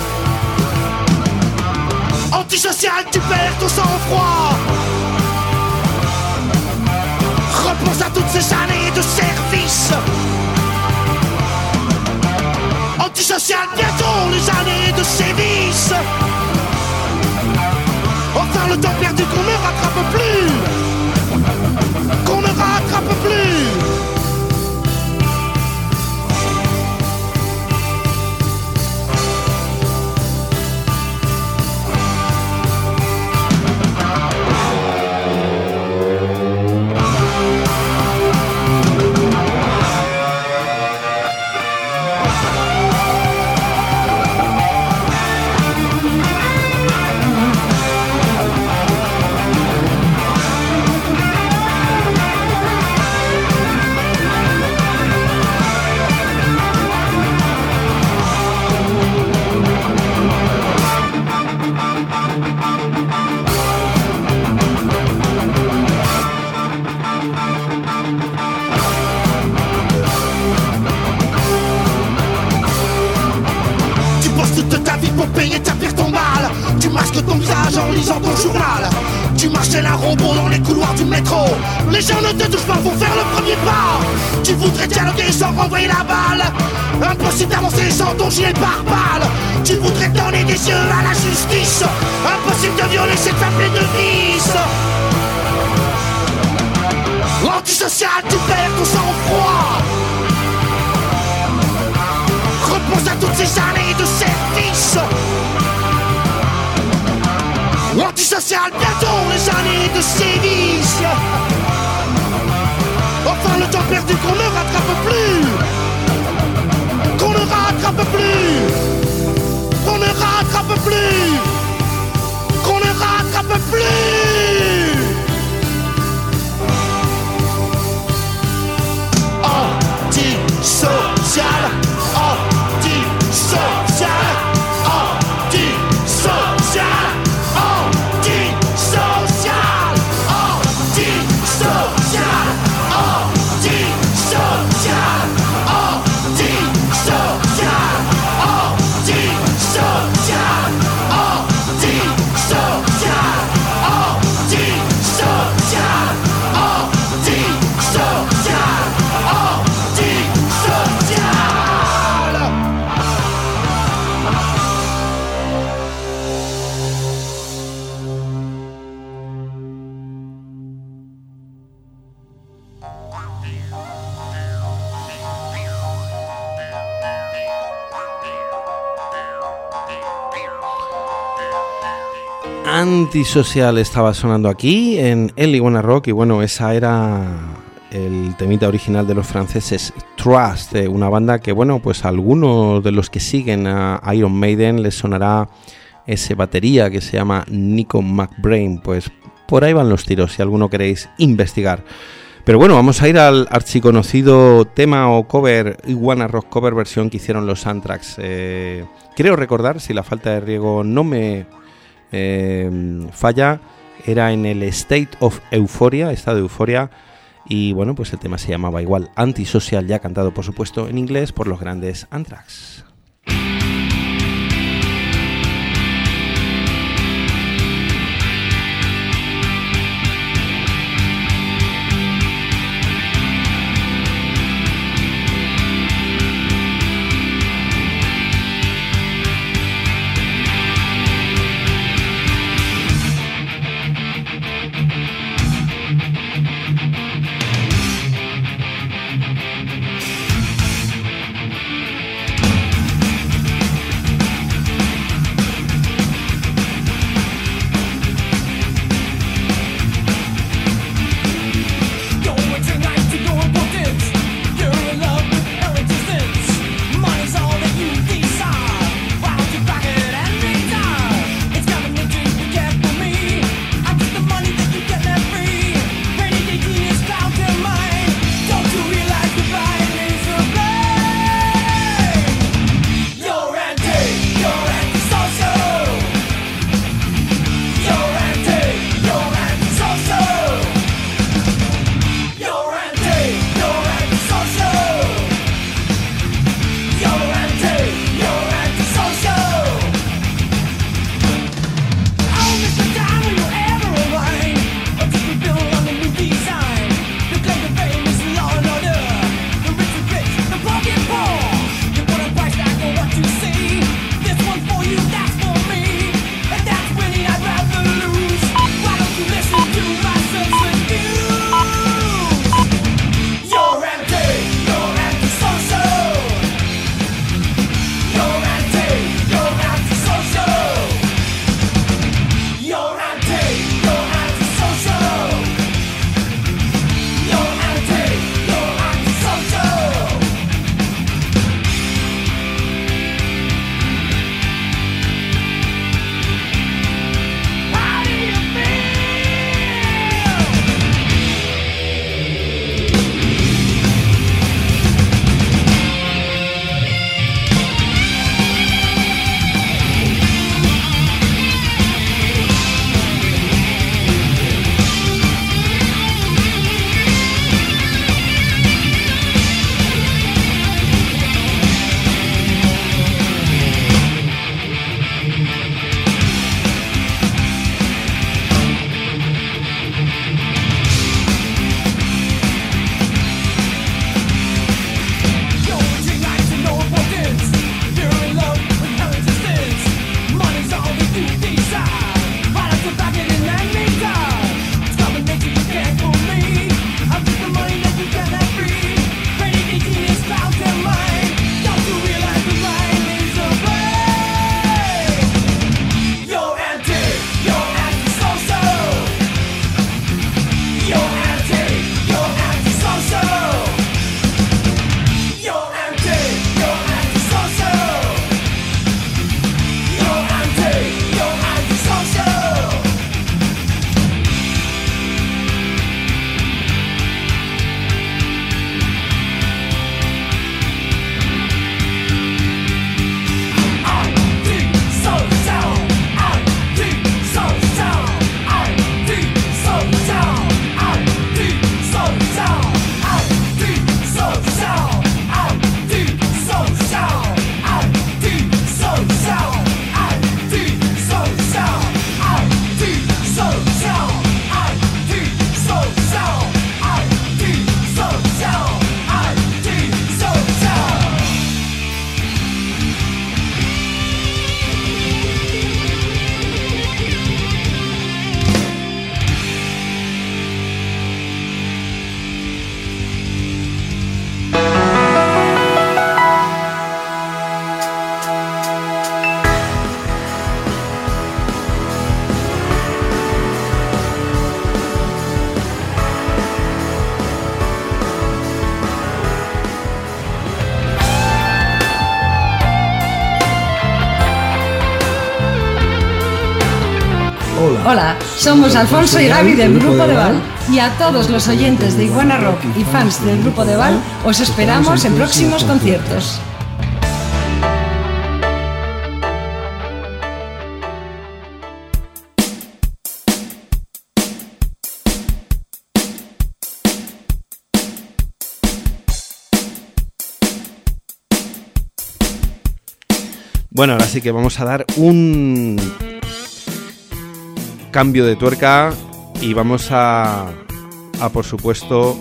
Antisocial, tu perds ton sang-froid. Repense à toutes ces années de service. Antisocial, bientôt les années de sévices. Enfin le temps perdu qu'on ne rattrape plus. Qu'on ne rattrape plus. Les gens ne te touchent pas pour faire le premier pas. Tu voudrais dialoguer sans renvoyer la balle. Impossible d'avancer sans ton gilet pare-balles. Tu voudrais donner des yeux à la justice. Impossible de violer cette femme pleine de vices. Antisocial, tu perds ton sang-froid. Repense à toutes ces années de service. Antisocial, bientôt les années de sévices. Enfin le temps perdu qu'on ne rattrape plus. Qu'on ne rattrape plus. Qu'on ne rattrape plus. Qu'on ne rattrape plus. Antisocial. Antisocial. Antisocial. Antisocial. Antisocial estaba sonando aquí en el Iguana Rock y bueno, esa era el temita original de los franceses Trust, una banda que bueno, pues a algunos de los que siguen a Iron Maiden les sonará ese batería que se llama Nico McBrain, pues por ahí van los tiros si alguno queréis investigar. Pero bueno, vamos a ir al archiconocido tema o cover, Iguana Rock cover versión que hicieron los Anthrax. Creo recordar, si la falta de riego no me falla, era en el State of Euphoria, estado de euforia, y bueno, pues el tema se llamaba igual, Antisocial, ya cantado por supuesto en inglés por los grandes Anthrax. Hola, somos Alfonso y Gaby del Grupo de Val. Y a todos los oyentes de Iguana Rock y fans del Grupo de Val, os esperamos en próximos conciertos. Bueno, ahora sí que vamos a dar un cambio de tuerca y vamos a por supuesto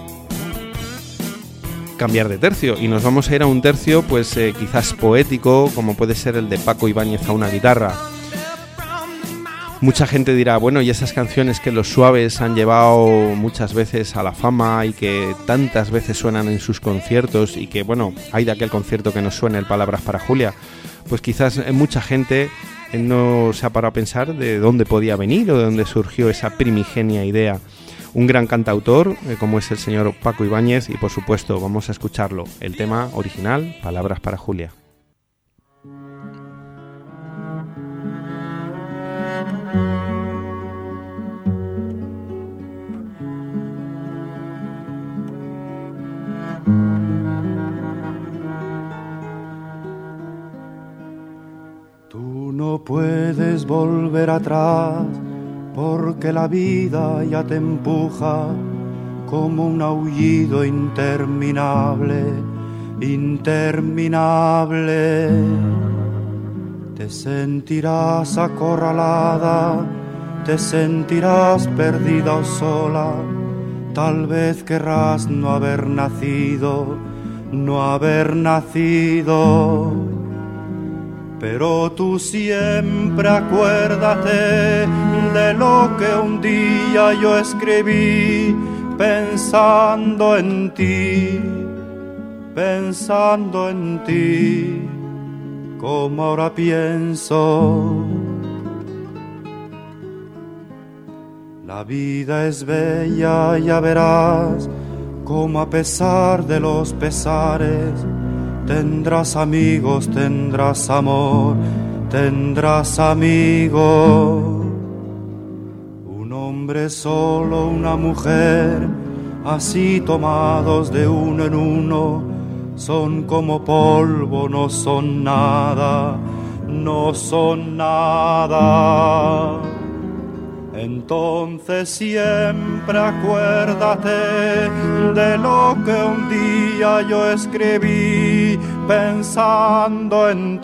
cambiar de tercio, y nos vamos a ir a un tercio pues quizás poético, como puede ser el de Paco Ibáñez a una guitarra. Mucha gente dirá, bueno, y esas canciones que los Suaves han llevado muchas veces a la fama y que tantas veces suenan en sus conciertos, y que bueno, hay de aquel concierto que nos suene el Palabras para Julia, pues quizás mucha gente no se ha parado a pensar de dónde podía venir o de dónde surgió esa primigenia idea. Un gran cantautor como es el señor Paco Ibáñez, y por supuesto vamos a escucharlo, el tema original, Palabras para Julia. No puedes volver atrás porque la vida ya te empuja como un aullido interminable, interminable. Te sentirás acorralada, te sentirás perdida o sola, tal vez querrás no haber nacido, no haber nacido. Pero tú siempre acuérdate de lo que un día yo escribí, pensando en ti, como ahora pienso. La vida es bella, ya verás, como a pesar de los pesares, tendrás amigos, tendrás amor, tendrás amigos. Un hombre solo, una mujer, así tomados de uno en uno, son como polvo, no son nada, no son nada. Entonces siempre acuérdate de lo que un día yo escribí, pensando en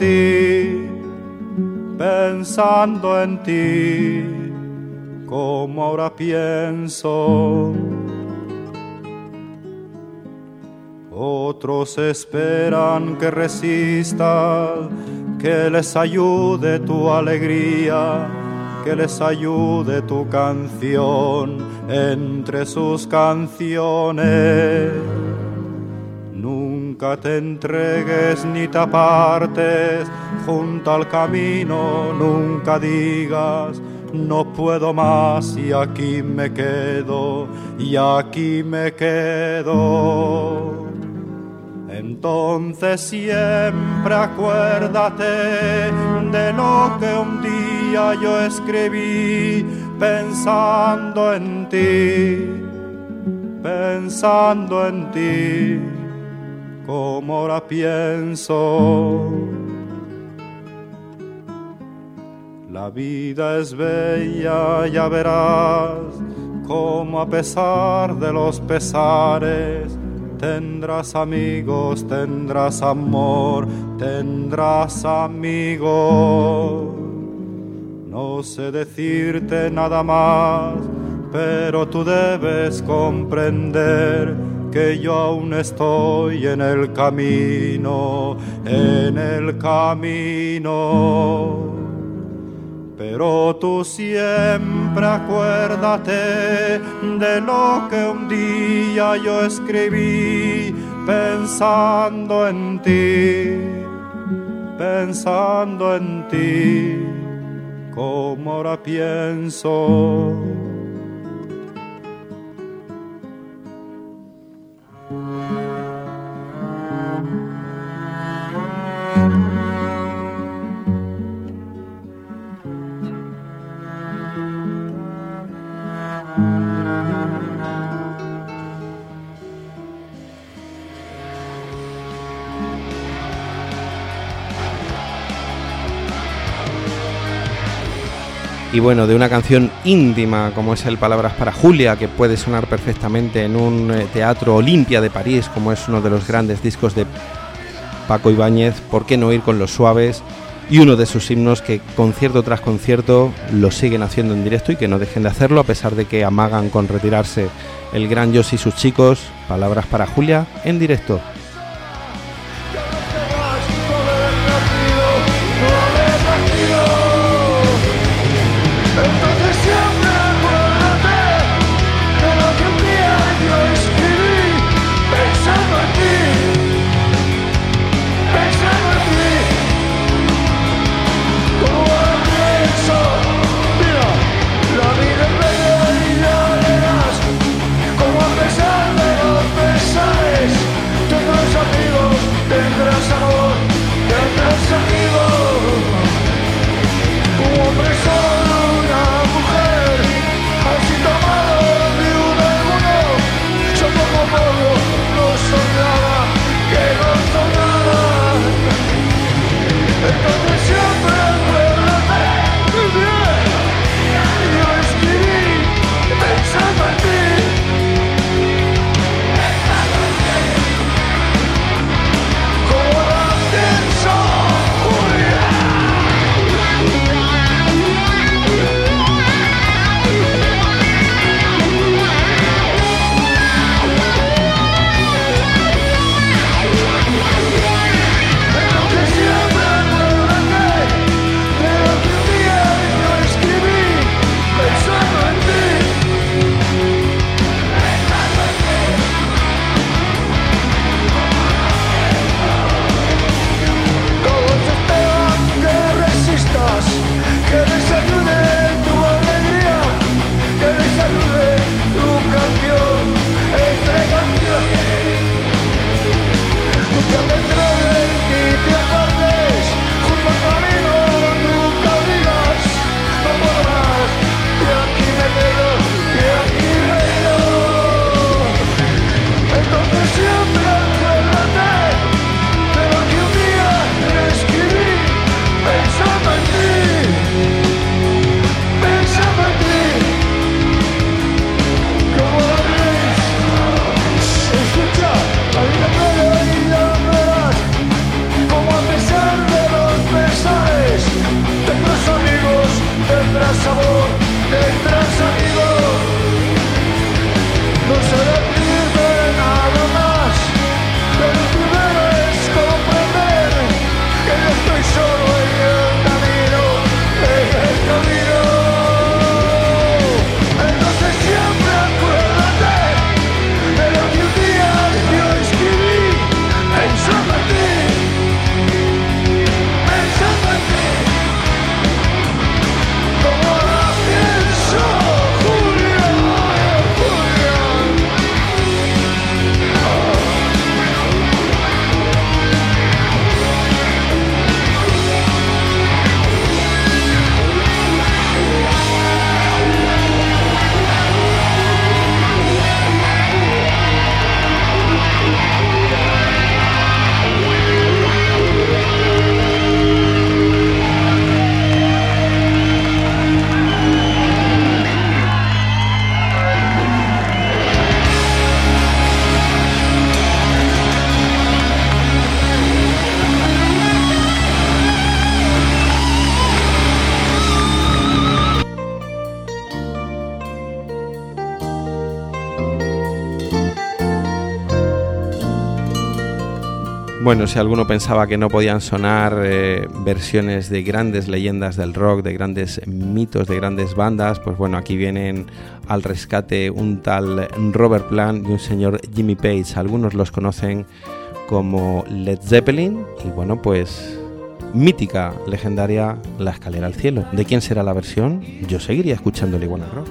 ti, como ahora pienso. Otros esperan que resistas, que les ayude tu alegría, que les ayude tu canción entre sus canciones. Nunca te entregues ni te apartes junto al camino, nunca digas no puedo más y aquí me quedo, y aquí me quedo. Entonces siempre acuérdate de lo que un día yo escribí, pensando en ti, como ahora pienso. La vida es bella, ya verás, como a pesar de los pesares, tendrás amigos, tendrás amor, tendrás amigos. No sé decirte nada más, pero tú debes comprender que yo aún estoy en el camino, en el camino. Pero tú siempre acuérdate de lo que un día yo escribí, pensando en ti, como ahora pienso. Y bueno, de una canción íntima como es el Palabras para Julia, que puede sonar perfectamente en un teatro Olimpia de París, como es uno de los grandes discos de Paco Ibáñez, ¿por qué no ir con Los Suaves? Y uno de sus himnos que concierto tras concierto lo siguen haciendo en directo y que no dejen de hacerlo a pesar de que amagan con retirarse el gran Joss y sus chicos. Palabras para Julia en directo. Bueno, si alguno pensaba que no podían sonar versiones de grandes leyendas del rock, de grandes mitos, de grandes bandas, pues bueno, aquí vienen al rescate un tal Robert Plant y un señor Jimmy Page. Algunos los conocen como Led Zeppelin y bueno, pues mítica, legendaria, La escalera al cielo. ¿De quién será la versión? Yo seguiría escuchando el Iguana Rock.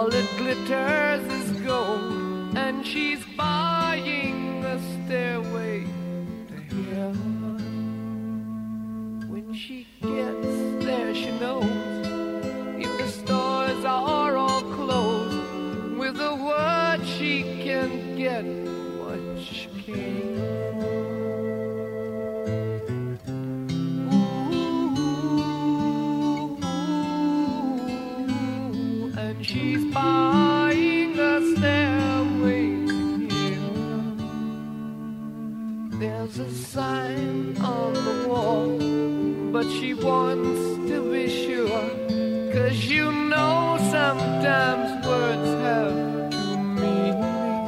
All that glitters is gold, and she's buying a stairway to heaven. When she gets there, she knows if the stores are all closed, with a word she can get what she came for. She's buying a stairway here. There's a sign on the wall, but she wants to be sure, 'cause you know sometimes words have two meanings.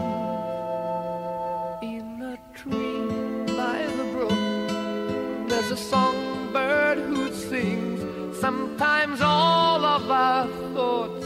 In a tree by the brook, there's a songbird who sings. Sometimes all of our thoughts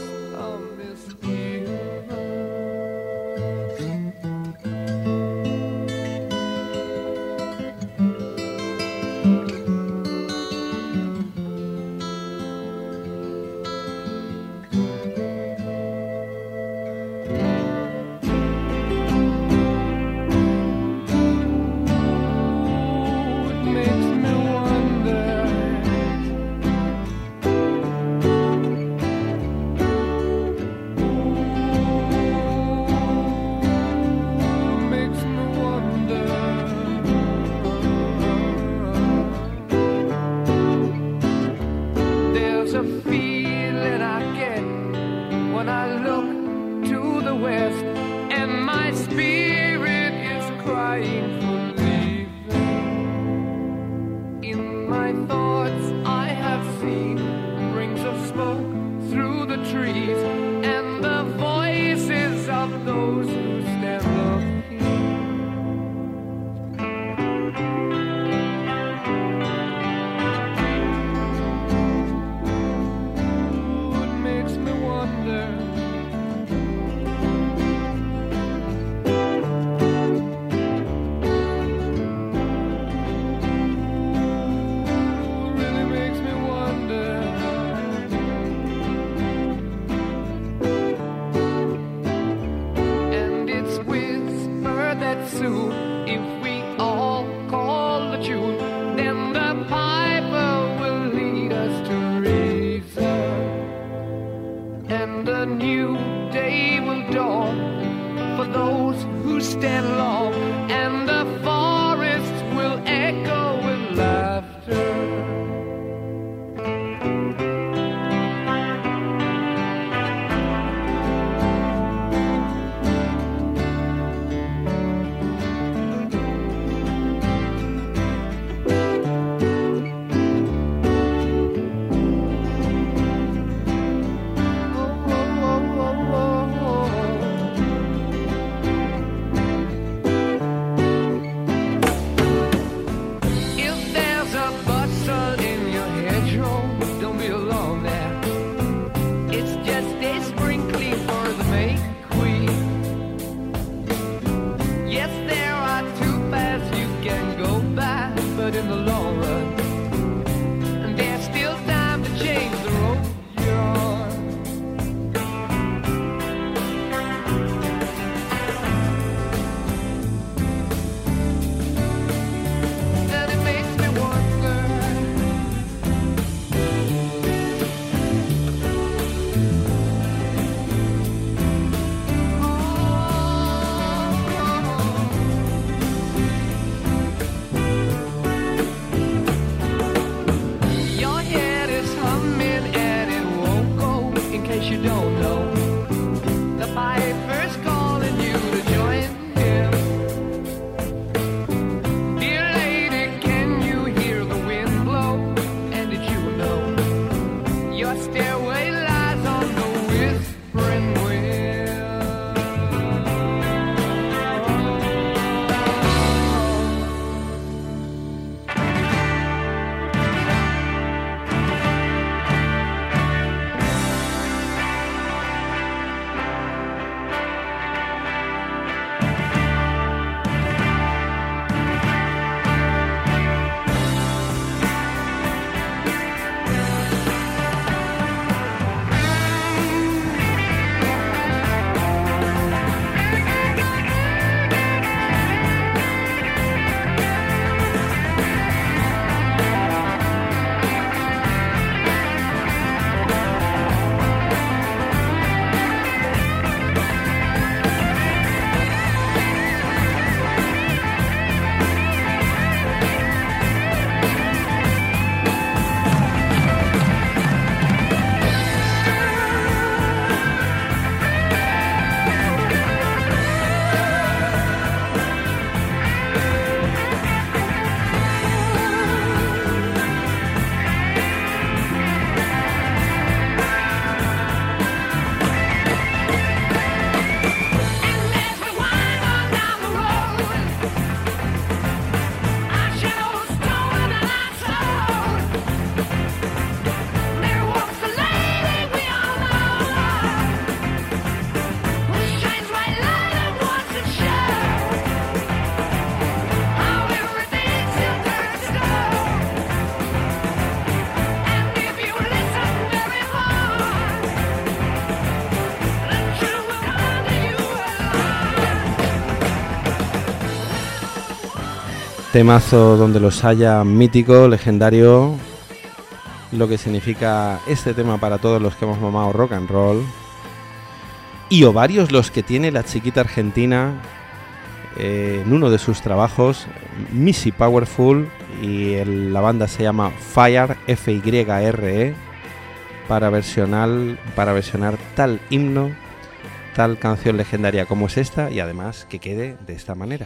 Temazo donde los haya, mítico, legendario, lo que significa este tema para todos los que hemos mamado rock and roll. Y ovarios los que tiene la chiquita argentina en uno de sus trabajos, Missy Powerful, y la banda se llama Fire, F-Y-R-E, para versionar tal himno, tal canción legendaria como es esta, y además que quede de esta manera.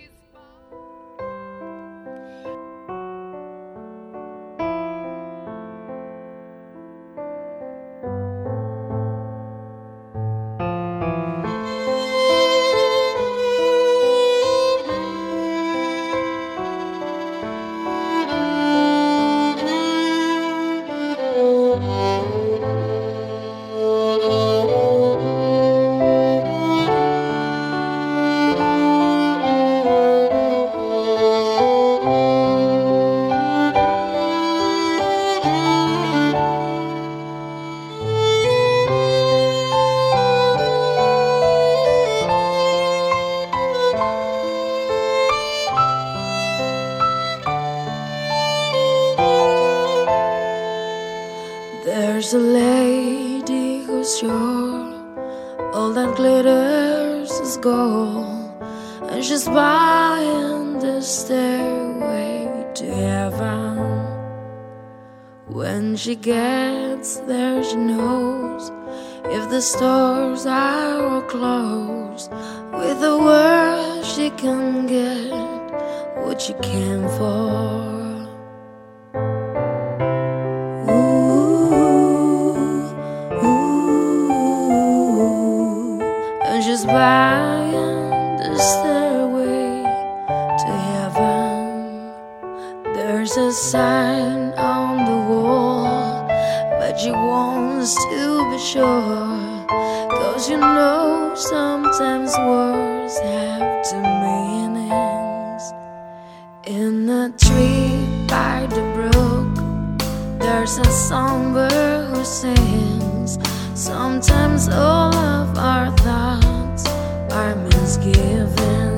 There's a lady who's sure all that glitters is gold, and she's buying the stairway to heaven. When she gets there, she knows if the stores are all closed, with the world she can get what she came for. Just buying the stairway to heaven. There's a sign on the wall, but she wants to be sure, 'cause you know sometimes words have two meanings. In a tree by the brook, there's a songbird who sings. Sometimes all of our thoughts are misgiven.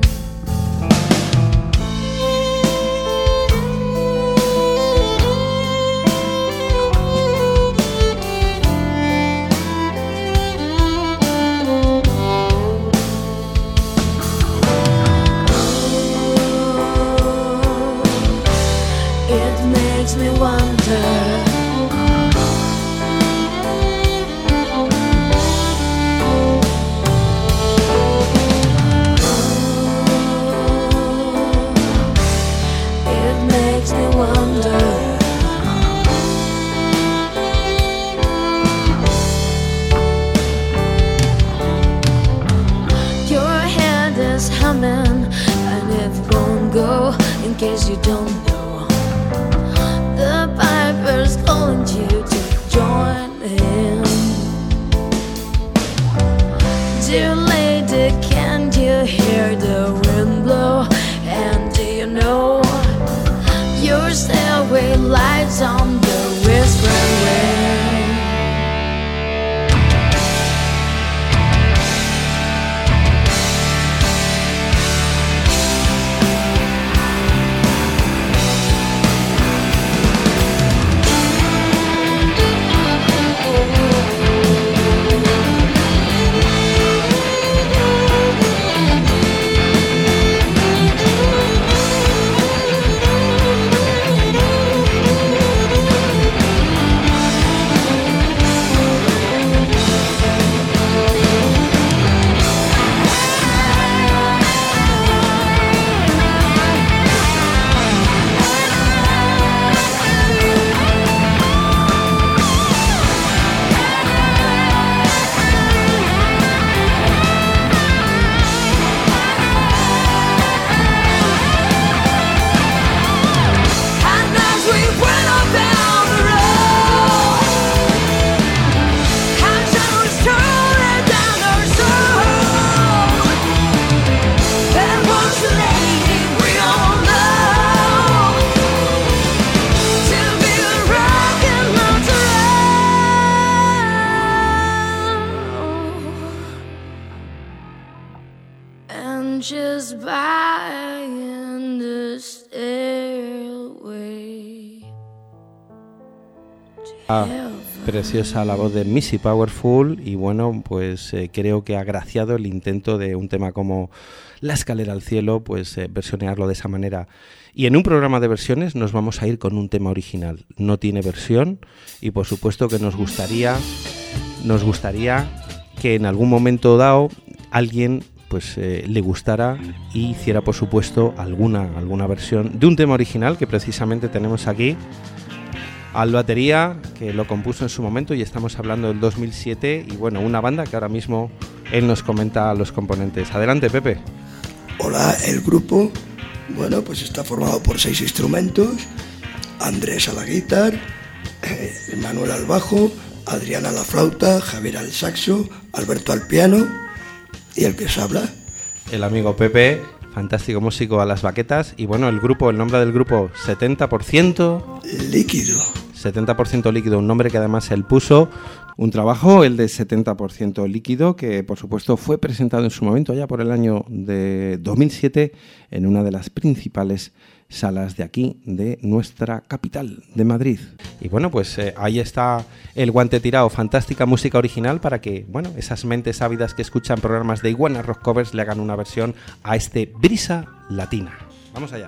It makes me wonder. And it won't go, in case you don't know, the piper's calling you to join him. Dear lady, can't you hear the wind blow? And do you know your stairway lights on the whispering wind? Preciosa la voz de Missy Powerful y bueno, pues creo que ha agraciado el intento de un tema como La escalera al cielo, pues versionearlo de esa manera. Y en un programa de versiones nos vamos a ir con un tema original. No tiene versión y por supuesto que nos gustaría que en algún momento dado alguien pues le gustara y hiciera por supuesto alguna versión de un tema original que precisamente tenemos aquí. Al batería, que lo compuso en su momento, y estamos hablando del 2007, y bueno, una banda que ahora mismo él nos comenta los componentes. Adelante, Pepe. Hola, el grupo, bueno, pues está formado por 6 instrumentos: Andrés a la guitarra, Manuel al bajo, Adrián a la flauta, Javier al saxo, Alberto al piano y el que os habla. El amigo Pepe, fantástico músico a las baquetas, y bueno, el nombre del grupo, 70% Líquido. 70% Líquido, un nombre que además él puso, un trabajo, el de 70% Líquido, que por supuesto fue presentado en su momento, ya por el año de 2007, en una de las principales salas de aquí, de nuestra capital, de Madrid. Y bueno, pues ahí está el guante tirado, fantástica música original para que, bueno, esas mentes ávidas que escuchan programas de Iguana Rock Covers le hagan una versión a este Brisa Latina. Vamos allá.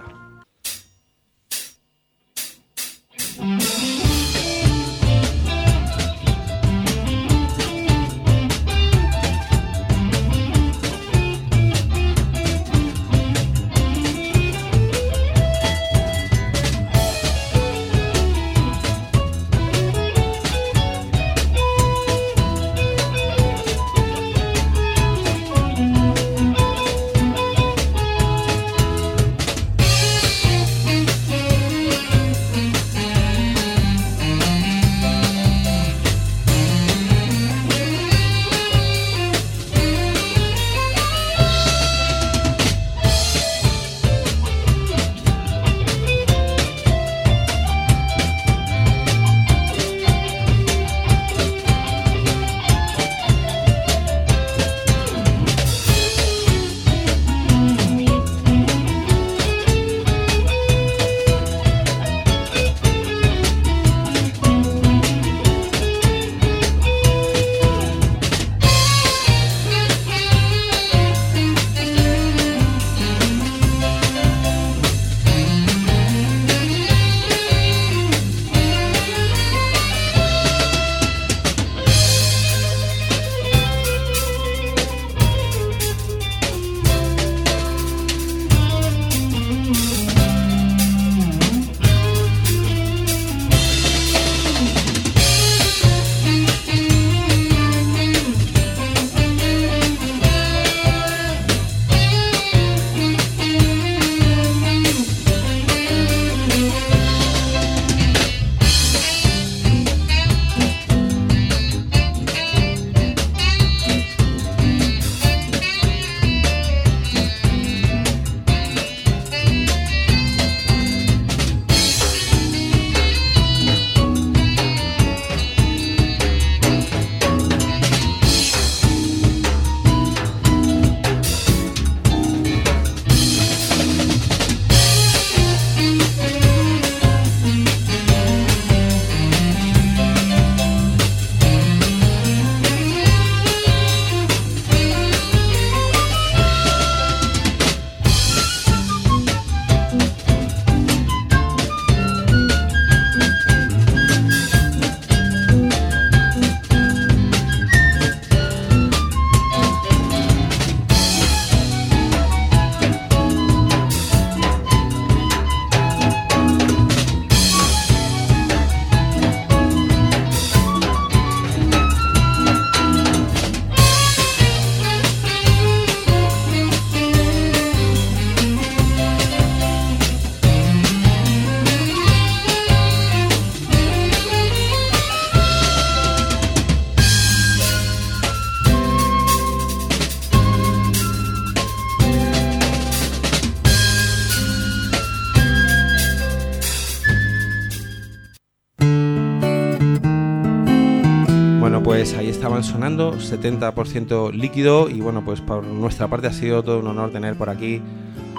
Pues ahí estaban sonando 70% Líquido y bueno, pues por nuestra parte ha sido todo un honor tener por aquí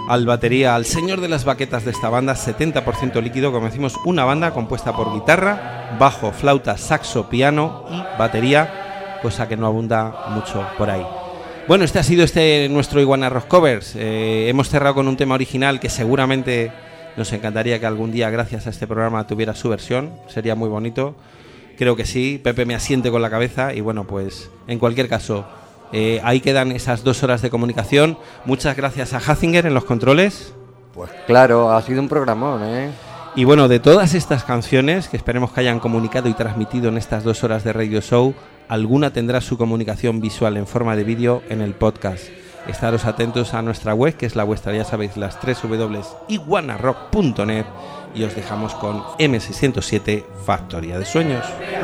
al batería, al señor de las baquetas de esta banda, 70% líquido, como decimos, una banda compuesta por guitarra, bajo, flauta, saxo, piano y batería, cosa que no abunda mucho por ahí. Bueno, este ha sido nuestro Iguana Rock Covers. Hemos cerrado con un tema original que seguramente nos encantaría que algún día, gracias a este programa, tuviera su versión. Sería muy bonito. Creo que sí. Pepe me asiente con la cabeza. Y bueno, pues en cualquier caso, ahí quedan esas 2 horas de comunicación. Muchas gracias a Hazinger en los controles. Pues claro, ha sido un programón, ¿eh? Y bueno, de todas estas canciones que esperemos que hayan comunicado y transmitido en estas 2 horas de radio show, alguna tendrá su comunicación visual en forma de vídeo en el podcast. Estaros atentos a nuestra web, que es la vuestra, ya sabéis, las www.iguanarock.net, y os dejamos con M607 Factoría de Sueños.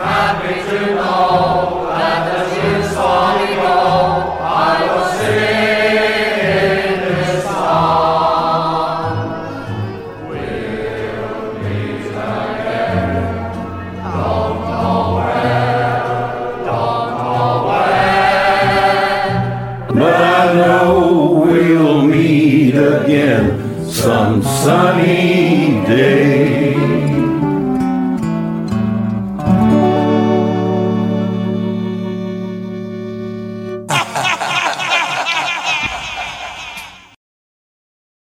But I know we'll meet again some sunny day.